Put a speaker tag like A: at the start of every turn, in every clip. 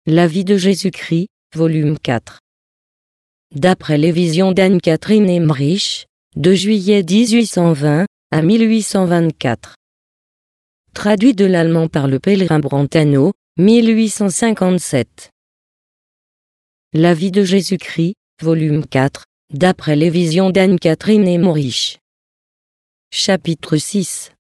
A: La vie de Jésus-Christ, volume 4. D'après les visions d'Anne-Catherine Emmerich, de juillet 1820 à 1824. Traduit de l'allemand par le pèlerin Brentano, 1857. La vie de Jésus-Christ, volume 4, d'après les visions d'Anne-Catherine Emmerich. Chapitre 6.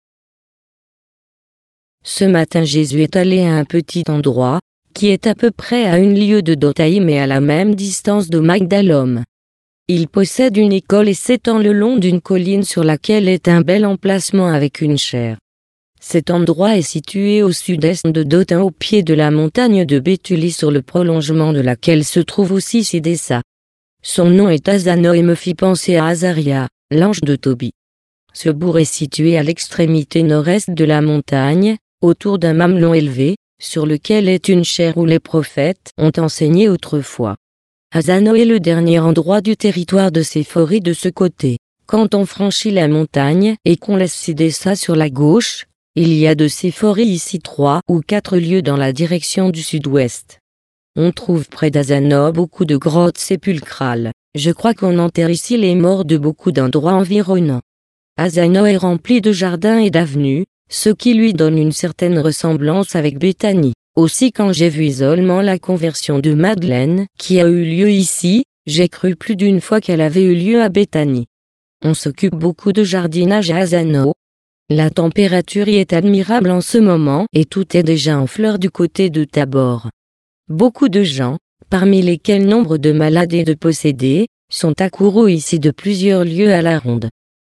A: Ce matin Jésus est allé à un petit endroit, qui est à peu près à 1 lieue de Dothaïm et à la même distance de Magdalum. Il possède une école et s'étend le long d'une colline sur laquelle est un bel emplacement avec une chaire. Cet endroit est situé au sud-est de Dothaïm au pied de la montagne de Béthulie sur le prolongement de laquelle se trouve aussi Sidessa. Son nom est Azano et me fit penser à Azaria, l'ange de Tobie. Ce bourg est situé à l'extrémité nord-est de la montagne, autour d'un mamelon élevé, sur lequel est une chaire où les prophètes ont enseigné autrefois. Azano est le dernier endroit du territoire de Séphorie de ce côté. Quand on franchit la montagne et qu'on laisse Sidessa sur la gauche, il y a de Séphorie ici 3 ou 4 lieues dans la direction du sud-ouest. On trouve près d'Azano beaucoup de grottes sépulcrales. Je crois qu'on enterre ici les morts de beaucoup d'endroits environnants. Azano est rempli de jardins et d'avenues, ce qui lui donne une certaine ressemblance avec Béthanie. Aussi quand j'ai vu isolement la conversion de Madeleine qui a eu lieu ici, j'ai cru plus d'une fois qu'elle avait eu lieu à Béthanie. On s'occupe beaucoup de jardinage à Azano. La température y est admirable en ce moment et tout est déjà en fleurs du côté de Tabor. Beaucoup de gens, parmi lesquels nombre de malades et de possédés, sont accourus ici de plusieurs lieues à la ronde.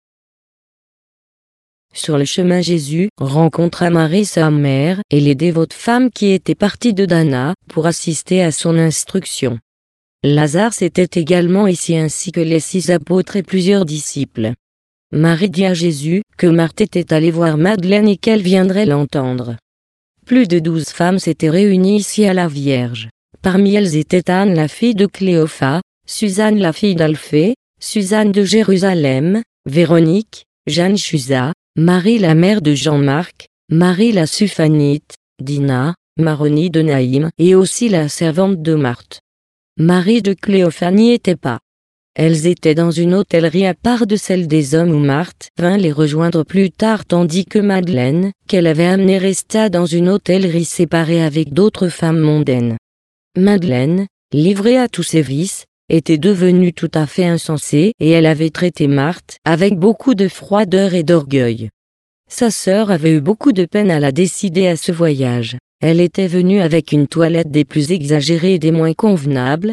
A: Sur le chemin Jésus rencontra Marie sa mère et les dévotes femmes qui étaient parties de Dana pour assister à son instruction. Lazare s'était également ici ainsi que les 6 apôtres et plusieurs disciples. Marie dit à Jésus que Marthe était allée voir Madeleine et qu'elle viendrait l'entendre. Plus de 12 femmes s'étaient réunies ici à la Vierge. Parmi elles étaient Anne la fille de Cléopha, Suzanne la fille d'Alphée, Suzanne de Jérusalem, Véronique, Jeanne Chusa, Marie la mère de Jean-Marc, Marie la Suphanite, Dina, Maronie de Naïm et aussi la servante de Marthe. Marie de Cléopha n'y était pas. Elles étaient dans une hôtellerie à part de celle des hommes où Marthe vint les rejoindre plus tard tandis que Madeleine, qu'elle avait amenée resta dans une hôtellerie séparée avec d'autres femmes mondaines. Madeleine, livrée à tous ses vices, était devenue tout à fait insensée et elle avait traité Marthe avec beaucoup de froideur et d'orgueil. Sa sœur avait eu beaucoup de peine à la décider à ce voyage. Elle était venue avec une toilette des plus exagérées et des moins convenables.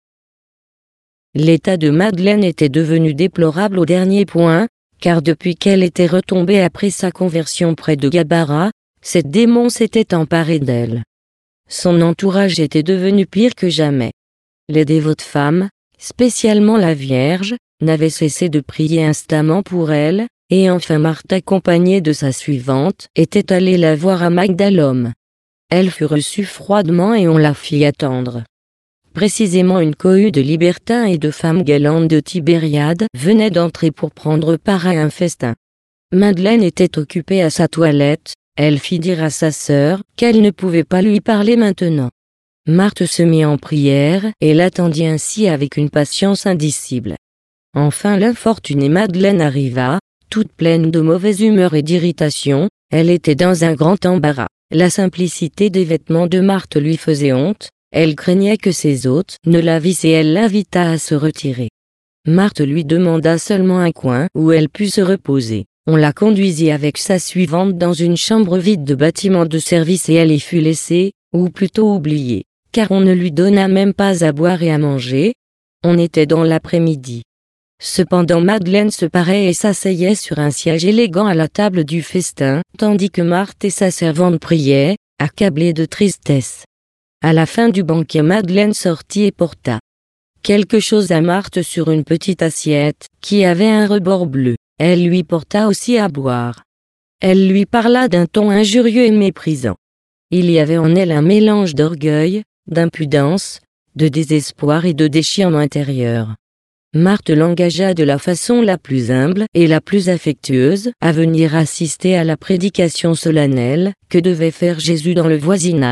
A: L'état de Madeleine était devenu déplorable au dernier point, car depuis qu'elle était retombée après sa conversion près de Gabara, cette démon s'était emparée d'elle. Son entourage était devenu pire que jamais. Les dévotes femmes, spécialement la Vierge, n'avaient cessé de prier instamment pour elle, et enfin Marthe accompagnée de sa suivante, était allée la voir à Magdalum. Elle fut reçue froidement et on la fit attendre. Précisément une cohue de libertins et de femmes galantes de Tibériade venait d'entrer pour prendre part à un festin. Madeleine était occupée à sa toilette, elle fit dire à sa sœur qu'elle ne pouvait pas lui parler maintenant. Marthe se mit en prière et l'attendit ainsi avec une patience indicible. Enfin l'infortunée Madeleine arriva, toute pleine de mauvaise humeur et d'irritation, elle était dans un grand embarras. La simplicité des vêtements de Marthe lui faisait honte, elle craignait que ses hôtes ne la vissent et elle l'invita à se retirer. Marthe lui demanda seulement un coin où elle put se reposer. On la conduisit avec sa suivante dans une chambre vide de bâtiment de service et elle y fut laissée, ou plutôt oubliée, car on ne lui donna même pas à boire et à manger. On était dans l'après-midi. Cependant Madeleine se parait et s'asseyait sur un siège élégant à la table du festin, tandis que Marthe et sa servante priaient, accablées de tristesse. À la fin du banquet Madeleine sortit et porta quelque chose à Marthe sur une petite assiette, qui avait un rebord bleu. Elle lui porta aussi à boire. Elle lui parla d'un ton injurieux et méprisant. Il y avait en elle un mélange d'orgueil, d'impudence, de désespoir et de déchirement intérieur. Marthe l'engagea de la façon la plus humble et la plus affectueuse à venir assister à la prédication solennelle que devait faire Jésus dans le voisinage.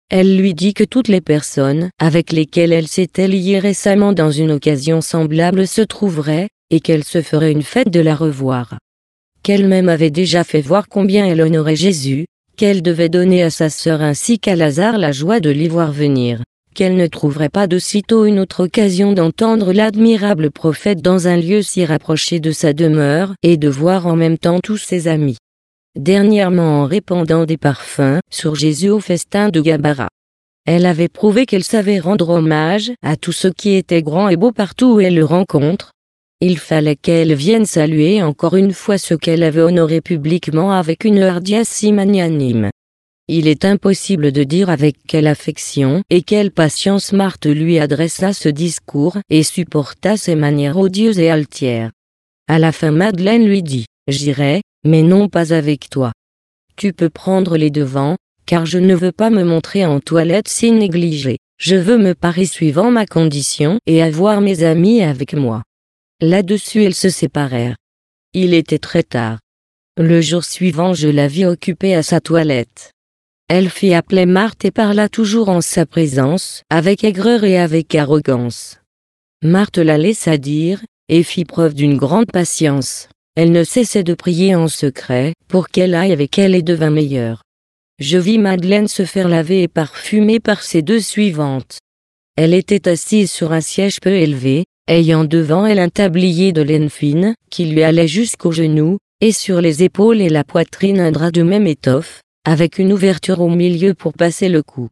A: Elle lui dit que toutes les personnes avec lesquelles elle s'était liée récemment dans une occasion semblable se trouveraient, et qu'elle se ferait une fête de la revoir. Qu'elle-même avait déjà fait voir combien elle honorait Jésus, qu'elle devait donner à sa sœur ainsi qu'à Lazare la joie de l'y voir venir, qu'elle ne trouverait pas de sitôt une autre occasion d'entendre l'admirable prophète dans un lieu si rapproché de sa demeure et de voir en même temps tous ses amis. Dernièrement en répandant des parfums sur Jésus au festin de Gabara. Elle avait prouvé qu'elle savait rendre hommage à tout ce qui était grand et beau partout où elle le rencontre. Il fallait qu'elle vienne saluer encore une fois ce qu'elle avait honoré publiquement avec une hardiesse si magnanime. Il est impossible de dire avec quelle affection et quelle patience Marthe lui adressa ce discours et supporta ses manières odieuses et altières. À la fin Madeleine lui dit « J'irai, mais non pas avec toi. Tu peux prendre les devants, car je ne veux pas me montrer en toilette si négligée. Je veux me parer suivant ma condition et avoir mes amis avec moi. » Là-dessus elles se séparèrent. Il était très tard. Le jour suivant je la vis occupée à sa toilette. Elle fit appeler Marthe et parla toujours en sa présence, avec aigreur et avec arrogance. Marthe la laissa dire, et fit preuve d'une grande patience. Elle ne cessait de prier en secret, pour qu'elle aille avec elle et devint meilleure. Je vis Madeleine se faire laver et parfumer par ses deux suivantes. Elle était assise sur un siège peu élevé, ayant devant elle un tablier de laine fine, qui lui allait jusqu'aux genoux, et sur les épaules et la poitrine un drap de même étoffe, avec une ouverture au milieu pour passer le cou.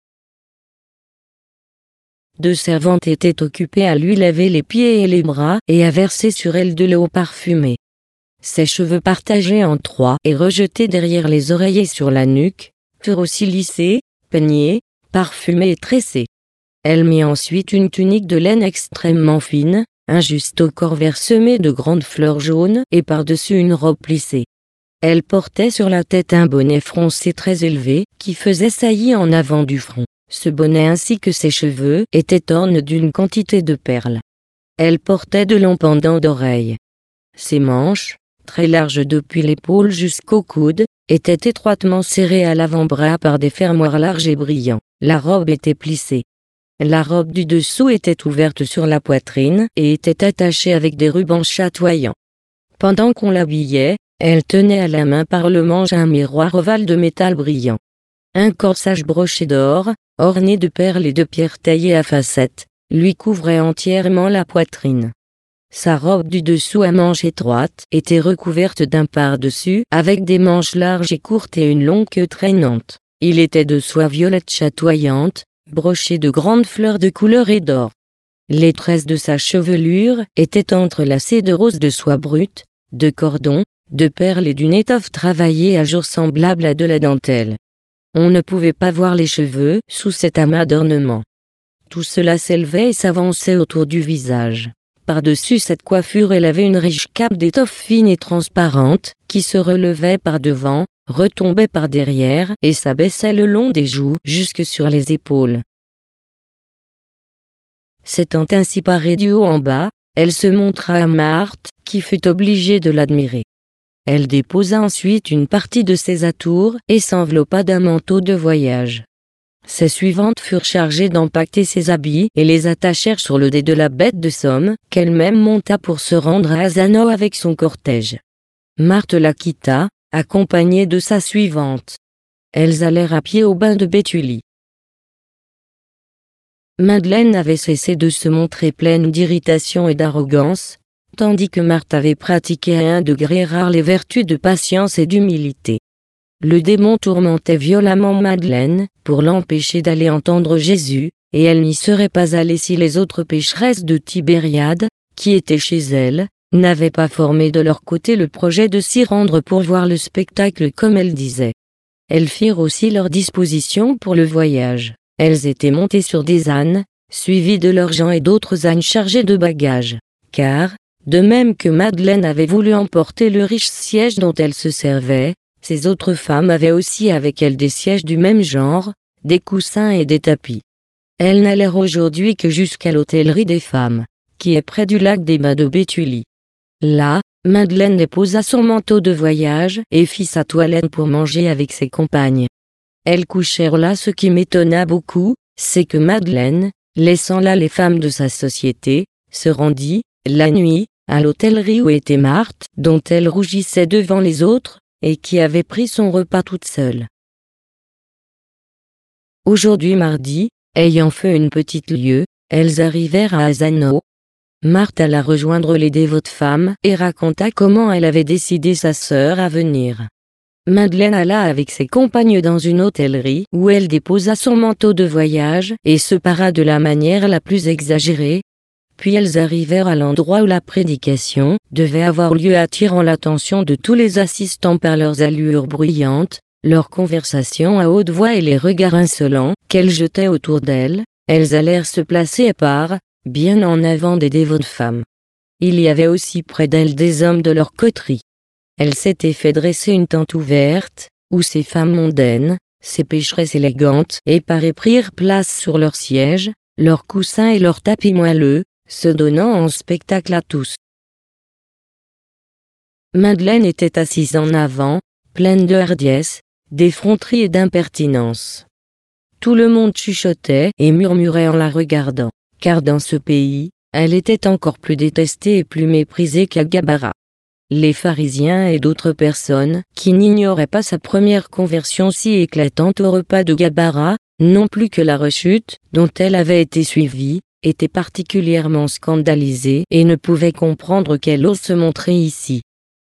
A: Deux servantes étaient occupées à lui laver les pieds et les bras et à verser sur elle de l'eau parfumée. Ses cheveux partagés en trois et rejetés derrière les oreillers sur la nuque, furent aussi lissés, peignés, parfumés et tressés. Elle mit ensuite une tunique de laine extrêmement fine, un juste au corps vert semé de grandes fleurs jaunes et par-dessus une robe plissée. Elle portait sur la tête un bonnet froncé très élevé, qui faisait saillie en avant du front. Ce bonnet ainsi que ses cheveux étaient ornés d'une quantité de perles. Elle portait de longs pendants d'oreilles. Ses manches, très larges depuis l'épaule jusqu'au coude, étaient étroitement serrées à l'avant-bras par des fermoirs larges et brillants. La robe était plissée. La robe du dessous était ouverte sur la poitrine et était attachée avec des rubans chatoyants. Pendant qu'on l'habillait, elle tenait à la main par le manche un miroir ovale de métal brillant. Un corsage broché d'or, orné de perles et de pierres taillées à facettes, lui couvrait entièrement la poitrine. Sa robe du dessous à manches étroites était recouverte d'un par-dessus avec des manches larges et courtes et une longue queue traînante. Il était de soie violette chatoyante, broché de grandes fleurs de couleur et d'or. Les tresses de sa chevelure étaient entrelacées de roses de soie brute, de cordons, de perles et d'une étoffe travaillée à jour semblable à de la dentelle. On ne pouvait pas voir les cheveux sous cet amas d'ornements. Tout cela s'élevait et s'avançait autour du visage. Par-dessus cette coiffure elle avait une riche cape d'étoffe fine et transparente, qui se relevait par devant, retombait par derrière et s'abaissait le long des joues jusque sur les épaules. S'étant ainsi parée du haut en bas, elle se montra à Marthe, qui fut obligée de l'admirer. Elle déposa ensuite une partie de ses atours et s'enveloppa d'un manteau de voyage. Ses suivantes furent chargées d'empaqueter ses habits et les attachèrent sur le dé de la bête de somme, qu'elle-même monta pour se rendre à Azano avec son cortège. Marthe la quitta, accompagnée de sa suivante. Elles allèrent à pied au bain de Béthulie. Madeleine avait cessé de se montrer pleine d'irritation et d'arrogance, tandis que Marthe avait pratiqué à un degré rare les vertus de patience et d'humilité. Le démon tourmentait violemment Madeleine, pour l'empêcher d'aller entendre Jésus, et elle n'y serait pas allée si les autres pécheresses de Tibériade, qui étaient chez elle, n'avaient pas formé de leur côté le projet de s'y rendre pour voir le spectacle comme elles disaient. Elles firent aussi leurs dispositions pour le voyage. Elles étaient montées sur des ânes, suivies de leurs gens et d'autres ânes chargés de bagages, car, de même que Madeleine avait voulu emporter le riche siège dont elle se servait, ces autres femmes avaient aussi avec elles des sièges du même genre, des coussins et des tapis. Elles n'allèrent aujourd'hui que jusqu'à l'hôtellerie des femmes, qui est près du lac des Bains de Béthulie. Là, Madeleine déposa son manteau de voyage et fit sa toilette pour manger avec ses compagnes. elles couchèrent là. Ce qui m'étonna beaucoup, c'est que Madeleine, laissant là les femmes de sa société, se rendit, la nuit, à l'hôtellerie où était Marthe, dont elle rougissait devant les autres, et qui avait pris son repas toute seule. Aujourd'hui mardi, ayant fait une petite lieue, elles arrivèrent à Asano. Marthe alla rejoindre les dévotes femmes et raconta comment elle avait décidé sa sœur à venir. Madeleine alla avec ses compagnes dans une hôtellerie où elle déposa son manteau de voyage et se para de la manière la plus exagérée. Puis elles arrivèrent à l'endroit où la prédication devait avoir lieu, attirant l'attention de tous les assistants par leurs allures bruyantes, leurs conversations à haute voix et les regards insolents qu'elles jetaient autour d'elles. Elles allèrent se placer à part, bien en avant des dévotes femmes. Il y avait aussi près d'elles des hommes de leur coterie. Elles s'étaient fait dresser une tente ouverte, où ces femmes mondaines, ces pécheresses élégantes et parées prirent place sur leurs sièges, leurs coussins et leurs tapis moelleux, se donnant en spectacle à tous. Madeleine était assise en avant, pleine de hardiesse, d'effronterie et d'impertinence. Tout le monde chuchotait et murmurait en la regardant, car dans ce pays, elle était encore plus détestée et plus méprisée qu'à Gabara. Les pharisiens et d'autres personnes, qui n'ignoraient pas sa première conversion si éclatante au repas de Gabara, non plus que la rechute, dont elle avait été suivie, étaient particulièrement scandalisés et ne pouvaient comprendre qu'elle ose se montrer ici.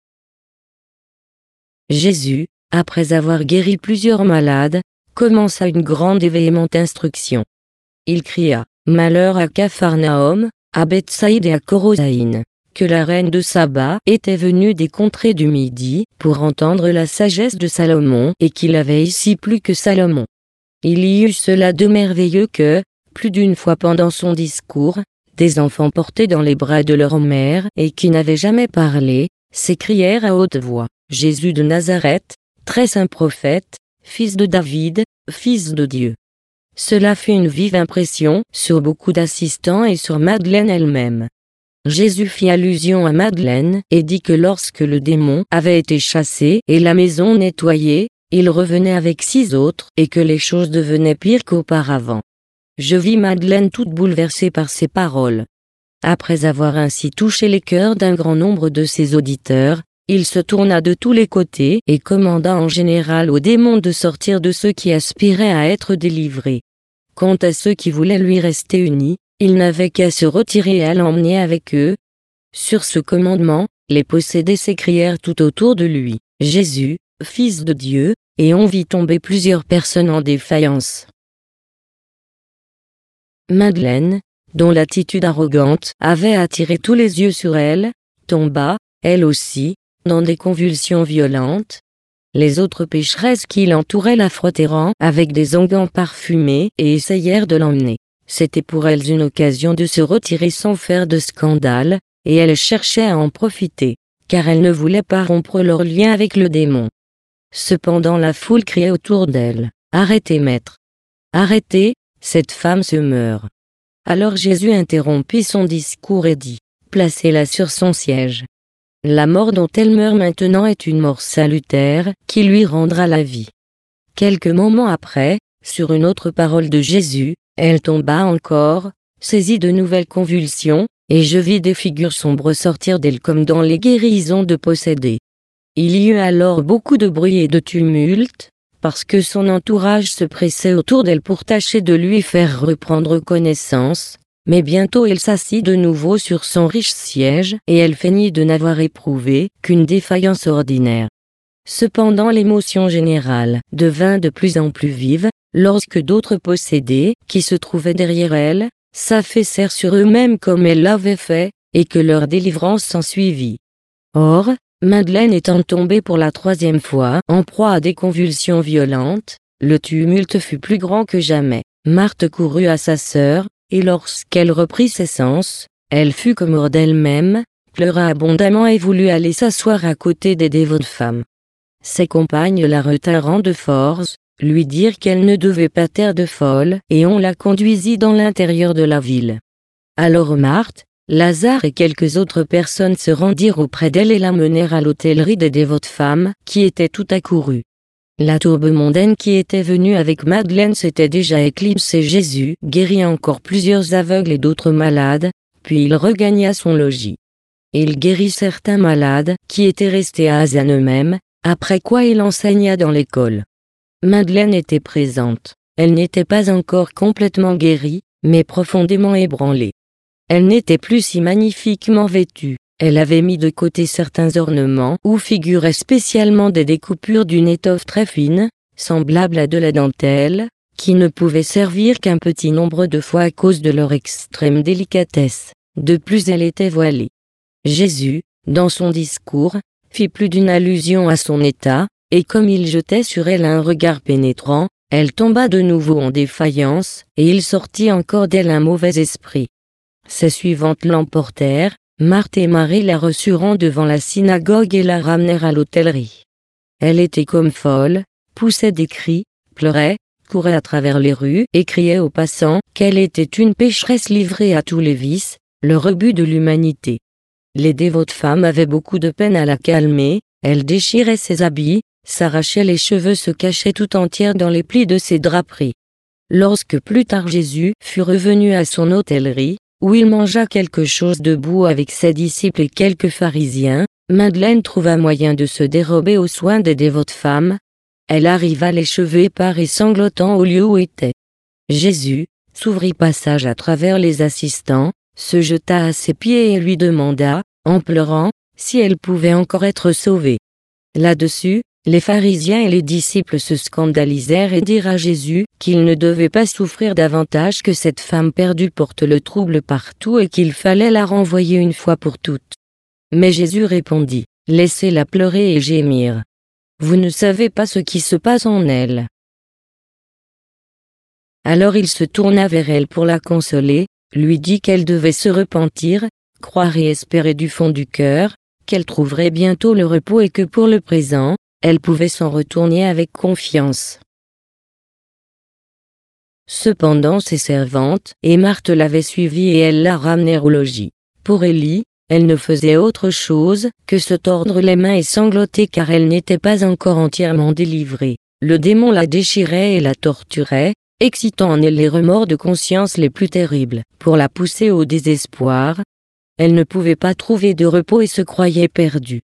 A: Jésus, après avoir guéri plusieurs malades, commença une grande et véhémente instruction. Il cria « Malheur à Capharnaüm, à Bethsaïde et à Corosaïne » que la reine de Saba était venue des contrées du Midi pour entendre la sagesse de Salomon et qu'il avait ici plus que Salomon. Il y eut cela de merveilleux que, plus d'une fois pendant son discours, des enfants portés dans les bras de leur mère et qui n'avaient jamais parlé, s'écrièrent à haute voix « Jésus de Nazareth, très saint prophète, fils de David, fils de Dieu ». Cela fit une vive impression sur beaucoup d'assistants et sur Madeleine elle-même. Jésus fit allusion à Madeleine et dit que lorsque le démon avait été chassé et la maison nettoyée, il revenait avec 6 autres et que les choses devenaient pires qu'auparavant. Je vis Madeleine toute bouleversée par ces paroles. Après avoir ainsi touché les cœurs d'un grand nombre de ses auditeurs, il se tourna de tous les côtés et commanda en général aux démons de sortir de ceux qui aspiraient à être délivrés. Quant à ceux qui voulaient lui rester unis, ils n'avaient qu'à se retirer et à l'emmener avec eux. Sur ce commandement, les possédés s'écrièrent tout autour de lui « Jésus, Fils de Dieu », et on vit tomber plusieurs personnes en défaillance. Madeleine, dont l'attitude arrogante avait attiré tous les yeux sur elle, tomba, elle aussi, dans des convulsions violentes. Les autres pécheresses qui l'entouraient la frottèrent avec des onguents parfumés et essayèrent de l'emmener. C'était pour elles une occasion de se retirer sans faire de scandale, et elles cherchaient à en profiter, car elles ne voulaient pas rompre leur lien avec le démon. Cependant la foule criait autour d'elles « Arrêtez, maître! Arrêtez, cette femme se meurt !» Alors Jésus interrompit son discours et dit « Placez-la sur son siège. La mort dont elle meurt maintenant est une mort salutaire, qui lui rendra la vie. » Quelques moments après, sur une autre parole de Jésus, elle tomba encore, saisie de nouvelles convulsions, et je vis des figures sombres sortir d'elle comme dans les guérisons de possédés. Il y eut alors beaucoup de bruit et de tumulte, parce que son entourage se pressait autour d'elle pour tâcher de lui faire reprendre connaissance, mais bientôt elle s'assit de nouveau sur son riche siège et elle feignit de n'avoir éprouvé qu'une défaillance ordinaire. Cependant l'émotion générale devint de plus en plus vive, lorsque d'autres possédés, qui se trouvaient derrière elle, s'affaissèrent sur eux-mêmes comme elle l'avait fait, et que leur délivrance s'ensuivit. Or, Madeleine étant tombée pour la 3e fois en proie à des convulsions violentes, le tumulte fut plus grand que jamais. Marthe courut à sa sœur, et lorsqu'elle reprit ses sens, elle fut comme hors d'elle-même, pleura abondamment et voulut aller s'asseoir à côté des dévotes femmes. Ses compagnes la retinrent de force, lui dirent qu'elle ne devait pas taire de folle, et on la conduisit dans l'intérieur de la ville. Alors Marthe, Lazare et quelques autres personnes se rendirent auprès d'elle et la menèrent à l'hôtellerie des dévotes femmes, qui étaient toutes accourues. La tourbe mondaine qui était venue avec Madeleine s'était déjà éclipsée. Jésus guérit encore plusieurs aveugles et d'autres malades, puis il regagna son logis. Il guérit certains malades qui étaient restés à Asen eux-mêmes, après quoi il enseigna dans l'école. Madeleine était présente. Elle n'était pas encore complètement guérie, mais profondément ébranlée. Elle n'était plus si magnifiquement vêtue. Elle avait mis de côté certains ornements où figuraient spécialement des découpures d'une étoffe très fine, semblable à de la dentelle, qui ne pouvaient servir qu'un petit nombre de fois à cause de leur extrême délicatesse. De plus, elle était voilée. Jésus, dans son discours, fit plus d'une allusion à son état, et comme il jetait sur elle un regard pénétrant, elle tomba de nouveau en défaillance, et il sortit encore d'elle un mauvais esprit. Ses suivantes l'emportèrent, Marthe et Marie la reçurent devant la synagogue et la ramenèrent à l'hôtellerie. Elle était comme folle, poussait des cris, pleurait, courait à travers les rues et criait aux passants qu'elle était une pécheresse livrée à tous les vices, le rebut de l'humanité. Les dévotes femmes avaient beaucoup de peine à la calmer, elle déchirait ses habits, s'arrachait les cheveux, se cachait tout entière dans les plis de ses draperies. Lorsque plus tard Jésus fut revenu à son hôtellerie, où il mangea quelque chose debout avec ses disciples et quelques pharisiens, Madeleine trouva moyen de se dérober aux soins des dévotes femmes. Elle arriva les cheveux épars et sanglotant au lieu où était Jésus, s'ouvrit passage à travers les assistants, se jeta à ses pieds et lui demanda, en pleurant, si elle pouvait encore être sauvée. Là-dessus, les pharisiens et les disciples se scandalisèrent et dirent à Jésus qu'il ne devait pas souffrir davantage que cette femme perdue porte le trouble partout et qu'il fallait la renvoyer une fois pour toutes. Mais Jésus répondit, « Laissez-la pleurer et gémir. Vous ne savez pas ce qui se passe en elle. » Alors il se tourna vers elle pour la consoler, lui dit qu'elle devait se repentir, croire et espérer du fond du cœur, qu'elle trouverait bientôt le repos et que pour le présent, elle pouvait s'en retourner avec confiance. Cependant ses servantes et Marthe l'avaient suivie et elles la ramenèrent au logis. Pour Élie, elle ne faisait autre chose que se tordre les mains et sangloter car elle n'était pas encore entièrement délivrée. Le démon la déchirait et la torturait, excitant en elle les remords de conscience les plus terribles. Pour la pousser au désespoir, elle ne pouvait pas trouver de repos et se croyait perdue.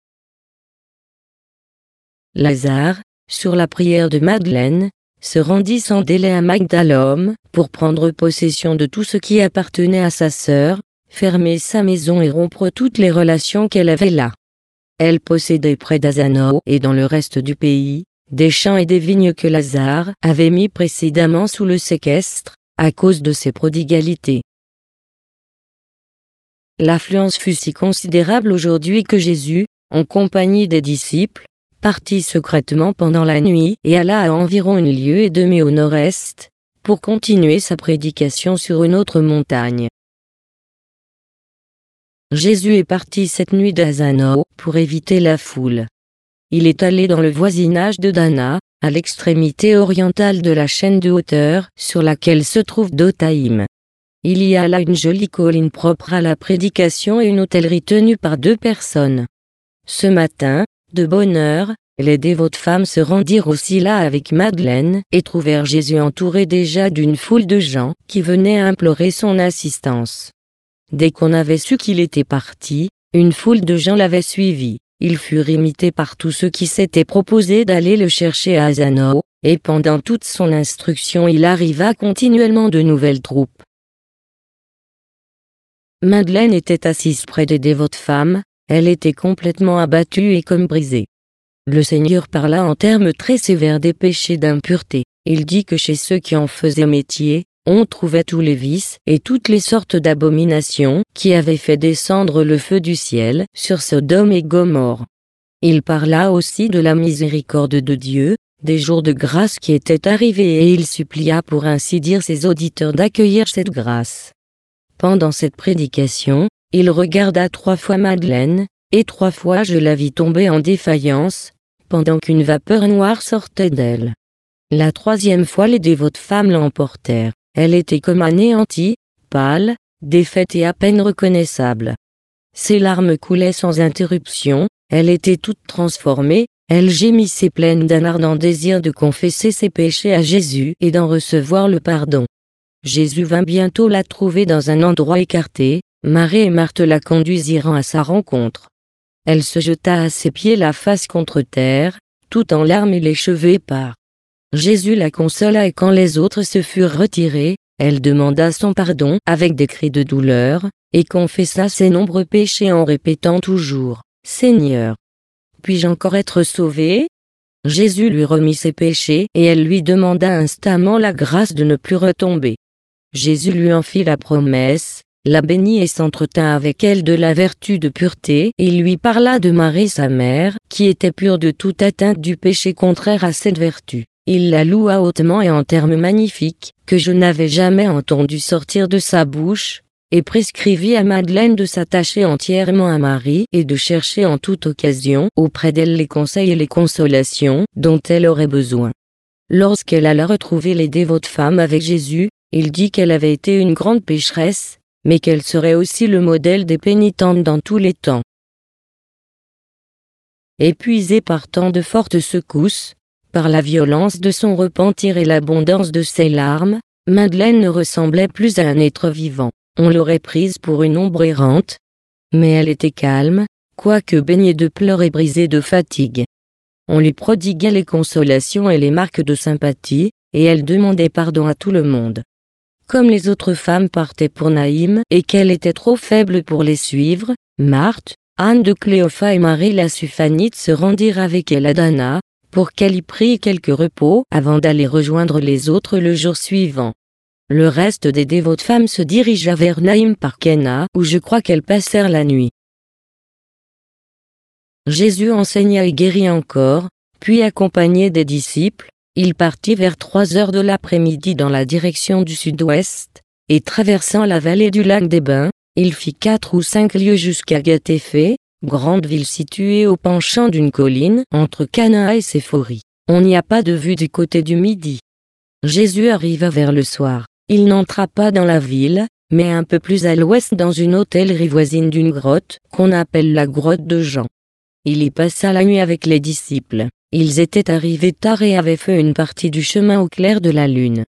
A: Lazare, sur la prière de Madeleine, se rendit sans délai à Magdalome, pour prendre possession de tout ce qui appartenait à sa sœur, fermer sa maison et rompre toutes les relations qu'elle avait là. Elle possédait près d'Azano et dans le reste du pays, des champs et des vignes que Lazare avait mis précédemment sous le séquestre, à cause de ses prodigalités. L'affluence fut si considérable aujourd'hui que Jésus, en compagnie des disciples, partit secrètement pendant la nuit et alla à environ 1 lieue et demie au nord-est, pour continuer sa prédication sur une autre montagne. Jésus est parti cette nuit d'Azano pour éviter la foule. Il est allé dans le voisinage de Dana, à l'extrémité orientale de la chaîne de hauteur sur laquelle se trouve Dotaïm. Il y a là une jolie colline propre à la prédication et une hôtellerie tenue par 2 personnes. Ce matin, de bonne heure, les dévotes femmes se rendirent aussi là avec Madeleine et trouvèrent Jésus entouré déjà d'une foule de gens qui venaient implorer son assistance. Dès qu'on avait su qu'il était parti, une foule de gens l'avait suivi. Ils furent imités par tous ceux qui s'étaient proposés d'aller le chercher à Azano, et pendant toute son instruction il arriva continuellement de nouvelles troupes. Madeleine était assise près des dévotes femmes, elle était complètement abattue et comme brisée. Le Seigneur parla en termes très sévères des péchés d'impureté. Il dit que chez ceux qui en faisaient métier, on trouvait tous les vices et toutes les sortes d'abominations qui avaient fait descendre le feu du ciel sur Sodome et Gomorrhe. Il parla aussi de la miséricorde de Dieu, des jours de grâce qui étaient arrivés et il supplia pour ainsi dire ses auditeurs d'accueillir cette grâce. Pendant cette prédication, il regarda 3 fois Madeleine, et 3 fois je la vis tomber en défaillance, pendant qu'une vapeur noire sortait d'elle. La 3e fois les dévotes femmes l'emportèrent. Elle était comme anéantie, pâle, défaite et à peine reconnaissable. Ses larmes coulaient sans interruption, elle était toute transformée, Elle gémissait pleine d'un ardent désir de confesser ses péchés à Jésus et d'en recevoir le pardon. Jésus vint bientôt la trouver dans un endroit écarté, Marie et Marthe la conduisirent à sa rencontre. Elle se jeta à ses pieds la face contre terre, tout en larmes et les cheveux épars. Jésus la consola et quand les autres se furent retirés, elle demanda son pardon avec des cris de douleur, et confessa ses nombreux péchés en répétant toujours « Seigneur, puis-je encore être sauvée ?» Jésus lui remit ses péchés et elle lui demanda instamment la grâce de ne plus retomber. Jésus lui en fit la promesse, la bénit et s'entretint avec elle de la vertu de pureté et lui parla de Marie sa mère, qui était pure de toute atteinte du péché contraire à cette vertu. Il la loua hautement et en termes magnifiques, que je n'avais jamais entendu sortir de sa bouche, et prescrivit à Madeleine de s'attacher entièrement à Marie et de chercher en toute occasion auprès d'elle les conseils et les consolations dont elle aurait besoin. Lorsqu'elle alla retrouver les dévotes femmes avec Jésus, il dit qu'elle avait été une grande pécheresse, mais qu'elle serait aussi le modèle des pénitentes dans tous les temps. Épuisée par tant de fortes secousses, par la violence de son repentir et l'abondance de ses larmes, Madeleine ne ressemblait plus à un être vivant. On l'aurait prise pour une ombre errante. Mais elle était calme, quoique baignée de pleurs et brisée de fatigue. On lui prodiguait les consolations et les marques de sympathie, et elle demandait pardon à tout le monde. Comme les autres femmes partaient pour Naïm et qu'elle était trop faible pour les suivre, Marthe, Anne de Cléopha et Marie la Suphanite se rendirent avec elle à Dana, pour qu'elle y prît quelque repos avant d'aller rejoindre les autres le jour suivant. Le reste des dévotes femmes se dirigea vers Naïm par Kéna, où je crois qu'elles passèrent la nuit. Jésus enseigna et guérit encore, puis accompagné des disciples, il partit vers 3 heures de l'après-midi dans la direction du sud-ouest, et traversant la vallée du lac des Bains, il fit 4 ou 5 lieues jusqu'à Gatéphée, grande ville située au penchant d'une colline entre Cana et Séphorie. On n'y a pas de vue du côté du midi. Jésus arriva vers le soir. Il n'entra pas dans la ville, mais un peu plus à l'ouest dans une hôtellerie voisine d'une grotte, qu'on appelle la grotte de Jean. Il y passa la nuit avec les disciples. Ils étaient arrivés tard et avaient fait une partie du chemin au clair de la lune.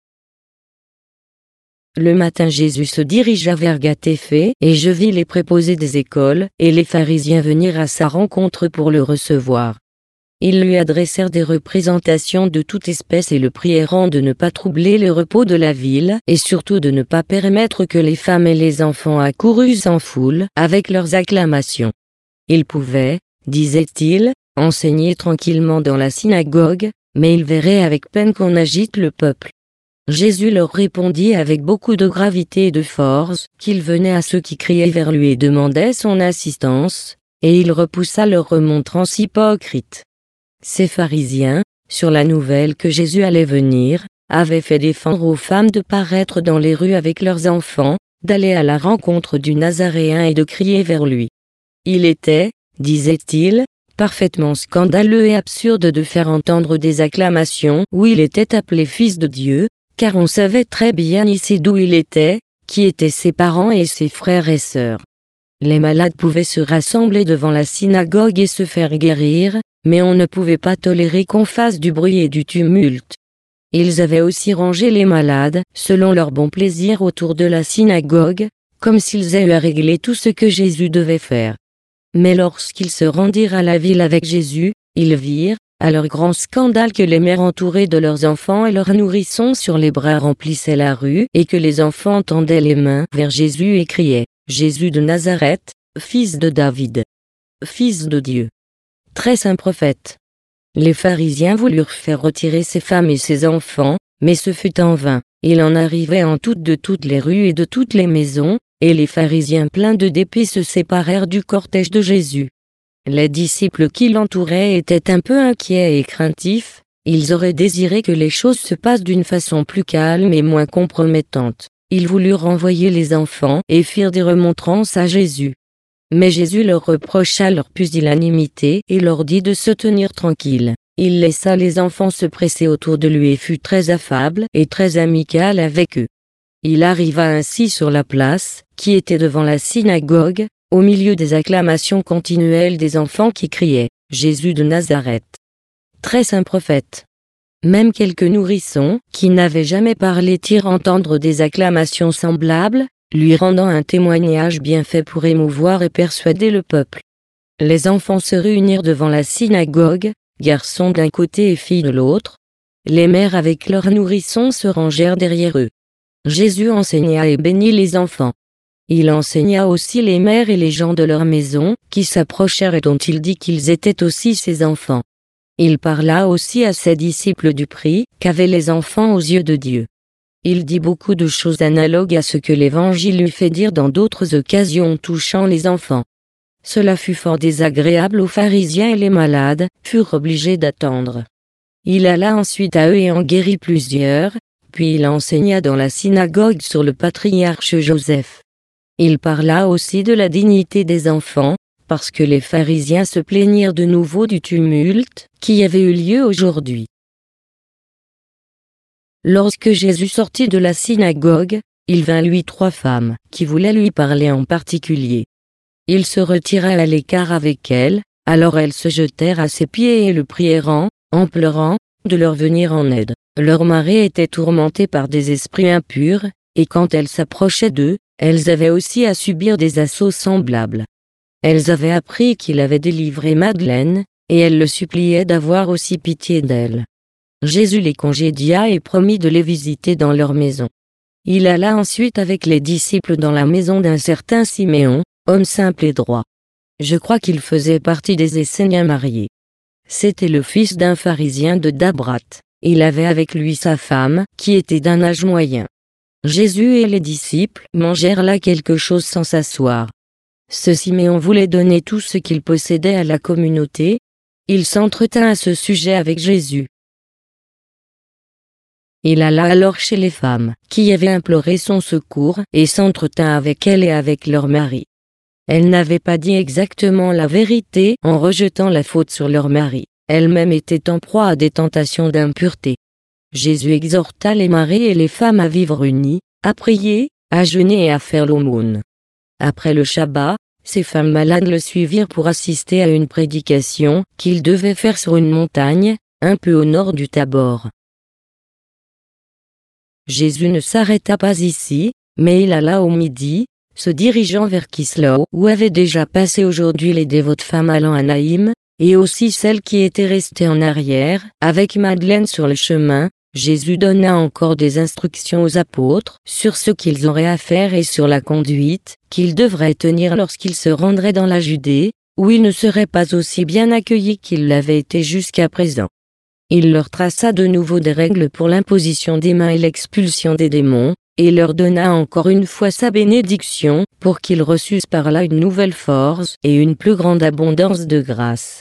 A: Le matin Jésus se dirigea vers Gatéphée, et je vis les préposés des écoles et les pharisiens venir à sa rencontre pour le recevoir. Ils lui adressèrent des représentations de toute espèce et le prièrent de ne pas troubler le repos de la ville, et surtout de ne pas permettre que les femmes et les enfants accourus en foule avec leurs acclamations. Ils pouvaient, disait-il, enseigner tranquillement dans la synagogue, mais ils verraient avec peine qu'on agite le peuple. Jésus leur répondit avec beaucoup de gravité et de force, qu'il venait à ceux qui criaient vers lui et demandaient son assistance, et il repoussa leurs remontrances hypocrites. Ces pharisiens, sur la nouvelle que Jésus allait venir, avaient fait défendre aux femmes de paraître dans les rues avec leurs enfants, d'aller à la rencontre du Nazaréen et de crier vers lui. Il était, disait-il, parfaitement scandaleux et absurde de faire entendre des acclamations où il était appelé fils de Dieu, car on savait très bien ici d'où il était, qui étaient ses parents et ses frères et sœurs. Les malades pouvaient se rassembler devant la synagogue et se faire guérir, mais on ne pouvait pas tolérer qu'on fasse du bruit et du tumulte. Ils avaient aussi rangé les malades, selon leur bon plaisir autour de la synagogue, comme s'ils aient eu à régler tout ce que Jésus devait faire. Mais lorsqu'ils se rendirent à la ville avec Jésus, ils virent, à leur grand scandale, que les mères entourées de leurs enfants et leurs nourrissons sur les bras remplissaient la rue et que les enfants tendaient les mains vers Jésus et criaient « Jésus de Nazareth, fils de David, fils de Dieu, très saint prophète ». Les pharisiens voulurent faire retirer ces femmes et ces enfants, mais ce fut en vain. Il en arrivait en de toutes les rues et de toutes les maisons, et les pharisiens pleins de dépit se séparèrent du cortège de Jésus. Les disciples qui l'entouraient étaient un peu inquiets et craintifs, ils auraient désiré que les choses se passent d'une façon plus calme et moins compromettante. Ils voulurent renvoyer les enfants et firent des remontrances à Jésus. Mais Jésus leur reprocha leur pusillanimité et leur dit de se tenir tranquilles. Il laissa les enfants se presser autour de lui et fut très affable et très amical avec eux. Il arriva ainsi sur la place, qui était devant la synagogue, au milieu des acclamations continuelles des enfants qui criaient « Jésus de Nazareth. Très saint prophète. Même quelques nourrissons, qui n'avaient jamais parlé, tirent entendre des acclamations semblables, lui rendant un témoignage bien fait pour émouvoir et persuader le peuple. Les enfants se réunirent devant la synagogue, garçons d'un côté et filles de l'autre. Les mères avec leurs nourrissons se rangèrent derrière eux. Jésus enseigna et bénit les enfants. Il enseigna aussi les mères et les gens de leur maison, qui s'approchèrent et dont il dit qu'ils étaient aussi ses enfants. Il parla aussi à ses disciples du prix qu'avaient les enfants aux yeux de Dieu. Il dit beaucoup de choses analogues à ce que l'Évangile lui fait dire dans d'autres occasions touchant les enfants. Cela fut fort désagréable aux pharisiens et les malades furent obligés d'attendre. Il alla ensuite à eux et en guérit plusieurs, puis il enseigna dans la synagogue sur le patriarche Joseph. Il parla aussi de la dignité des enfants, parce que les pharisiens se plaignirent de nouveau du tumulte qui avait eu lieu aujourd'hui. Lorsque Jésus sortit de la synagogue, il vint lui 3 femmes, qui voulaient lui parler en particulier. Il se retira à l'écart avec elles, alors elles se jetèrent à ses pieds et le prièrent, en pleurant, de leur venir en aide. Leur mari était tourmenté par des esprits impurs, et quand elles s'approchaient d'eux, elles avaient aussi à subir des assauts semblables. Elles avaient appris qu'il avait délivré Madeleine, et elles le suppliaient d'avoir aussi pitié d'elle. Jésus les congédia et promit de les visiter dans leur maison. Il alla ensuite avec les disciples dans la maison d'un certain Siméon, homme simple et droit. Je crois qu'il faisait partie des Esséniens mariés. C'était le fils d'un pharisien de Dabrat. Il avait avec lui sa femme, qui était d'un âge moyen. Jésus et les disciples mangèrent là quelque chose sans s'asseoir. Ce Siméon voulait donner tout ce qu'il possédait à la communauté. Il s'entretint à ce sujet avec Jésus. Il alla alors chez les femmes, qui avaient imploré son secours, et s'entretint avec elles et avec leur mari. Elles n'avaient pas dit exactement la vérité en rejetant la faute sur leur mari. Elles-mêmes étaient en proie à des tentations d'impureté. Jésus exhorta les maris et les femmes à vivre unis, à prier, à jeûner et à faire l'aumône. Après le Shabbat, ces femmes malades le suivirent pour assister à une prédication qu'il devait faire sur une montagne, un peu au nord du Tabor. Jésus ne s'arrêta pas ici, mais il alla au midi, se dirigeant vers Kislow, où avaient déjà passé aujourd'hui les dévotes femmes allant à Naïm, et aussi celles qui étaient restées en arrière, avec Madeleine sur le chemin. Jésus donna encore des instructions aux apôtres sur ce qu'ils auraient à faire et sur la conduite qu'ils devraient tenir lorsqu'ils se rendraient dans la Judée, où ils ne seraient pas aussi bien accueillis qu'ils l'avaient été jusqu'à présent. Il leur traça de nouveau des règles pour l'imposition des mains et l'expulsion des démons, et leur donna encore une fois sa bénédiction pour qu'ils reçussent par là une nouvelle force et une plus grande abondance de grâce.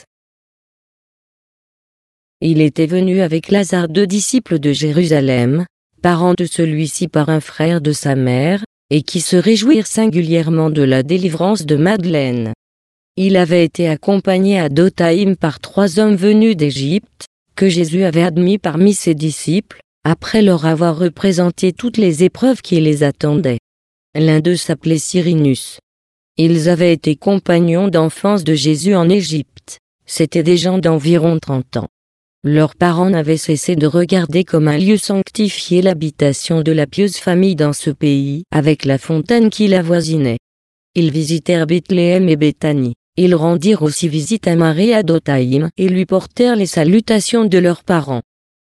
A: Il était venu avec Lazare, 2 disciples de Jérusalem, parents de celui-ci par un frère de sa mère, et qui se réjouirent singulièrement de la délivrance de Madeleine. Il avait été accompagné à Dothaïm par 3 hommes venus d'Égypte, que Jésus avait admis parmi ses disciples, après leur avoir représenté toutes les épreuves qui les attendaient. L'un d'eux s'appelait Cyrinus. Ils avaient été compagnons d'enfance de Jésus en Égypte. C'étaient des gens d'environ 30 ans. Leurs parents n'avaient cessé de regarder comme un lieu sanctifié l'habitation de la pieuse famille dans ce pays, avec la fontaine qui l'avoisinait. Ils visitèrent Bethléem et Béthanie. Ils rendirent aussi visite à Marie à Dothaïm et lui portèrent les salutations de leurs parents.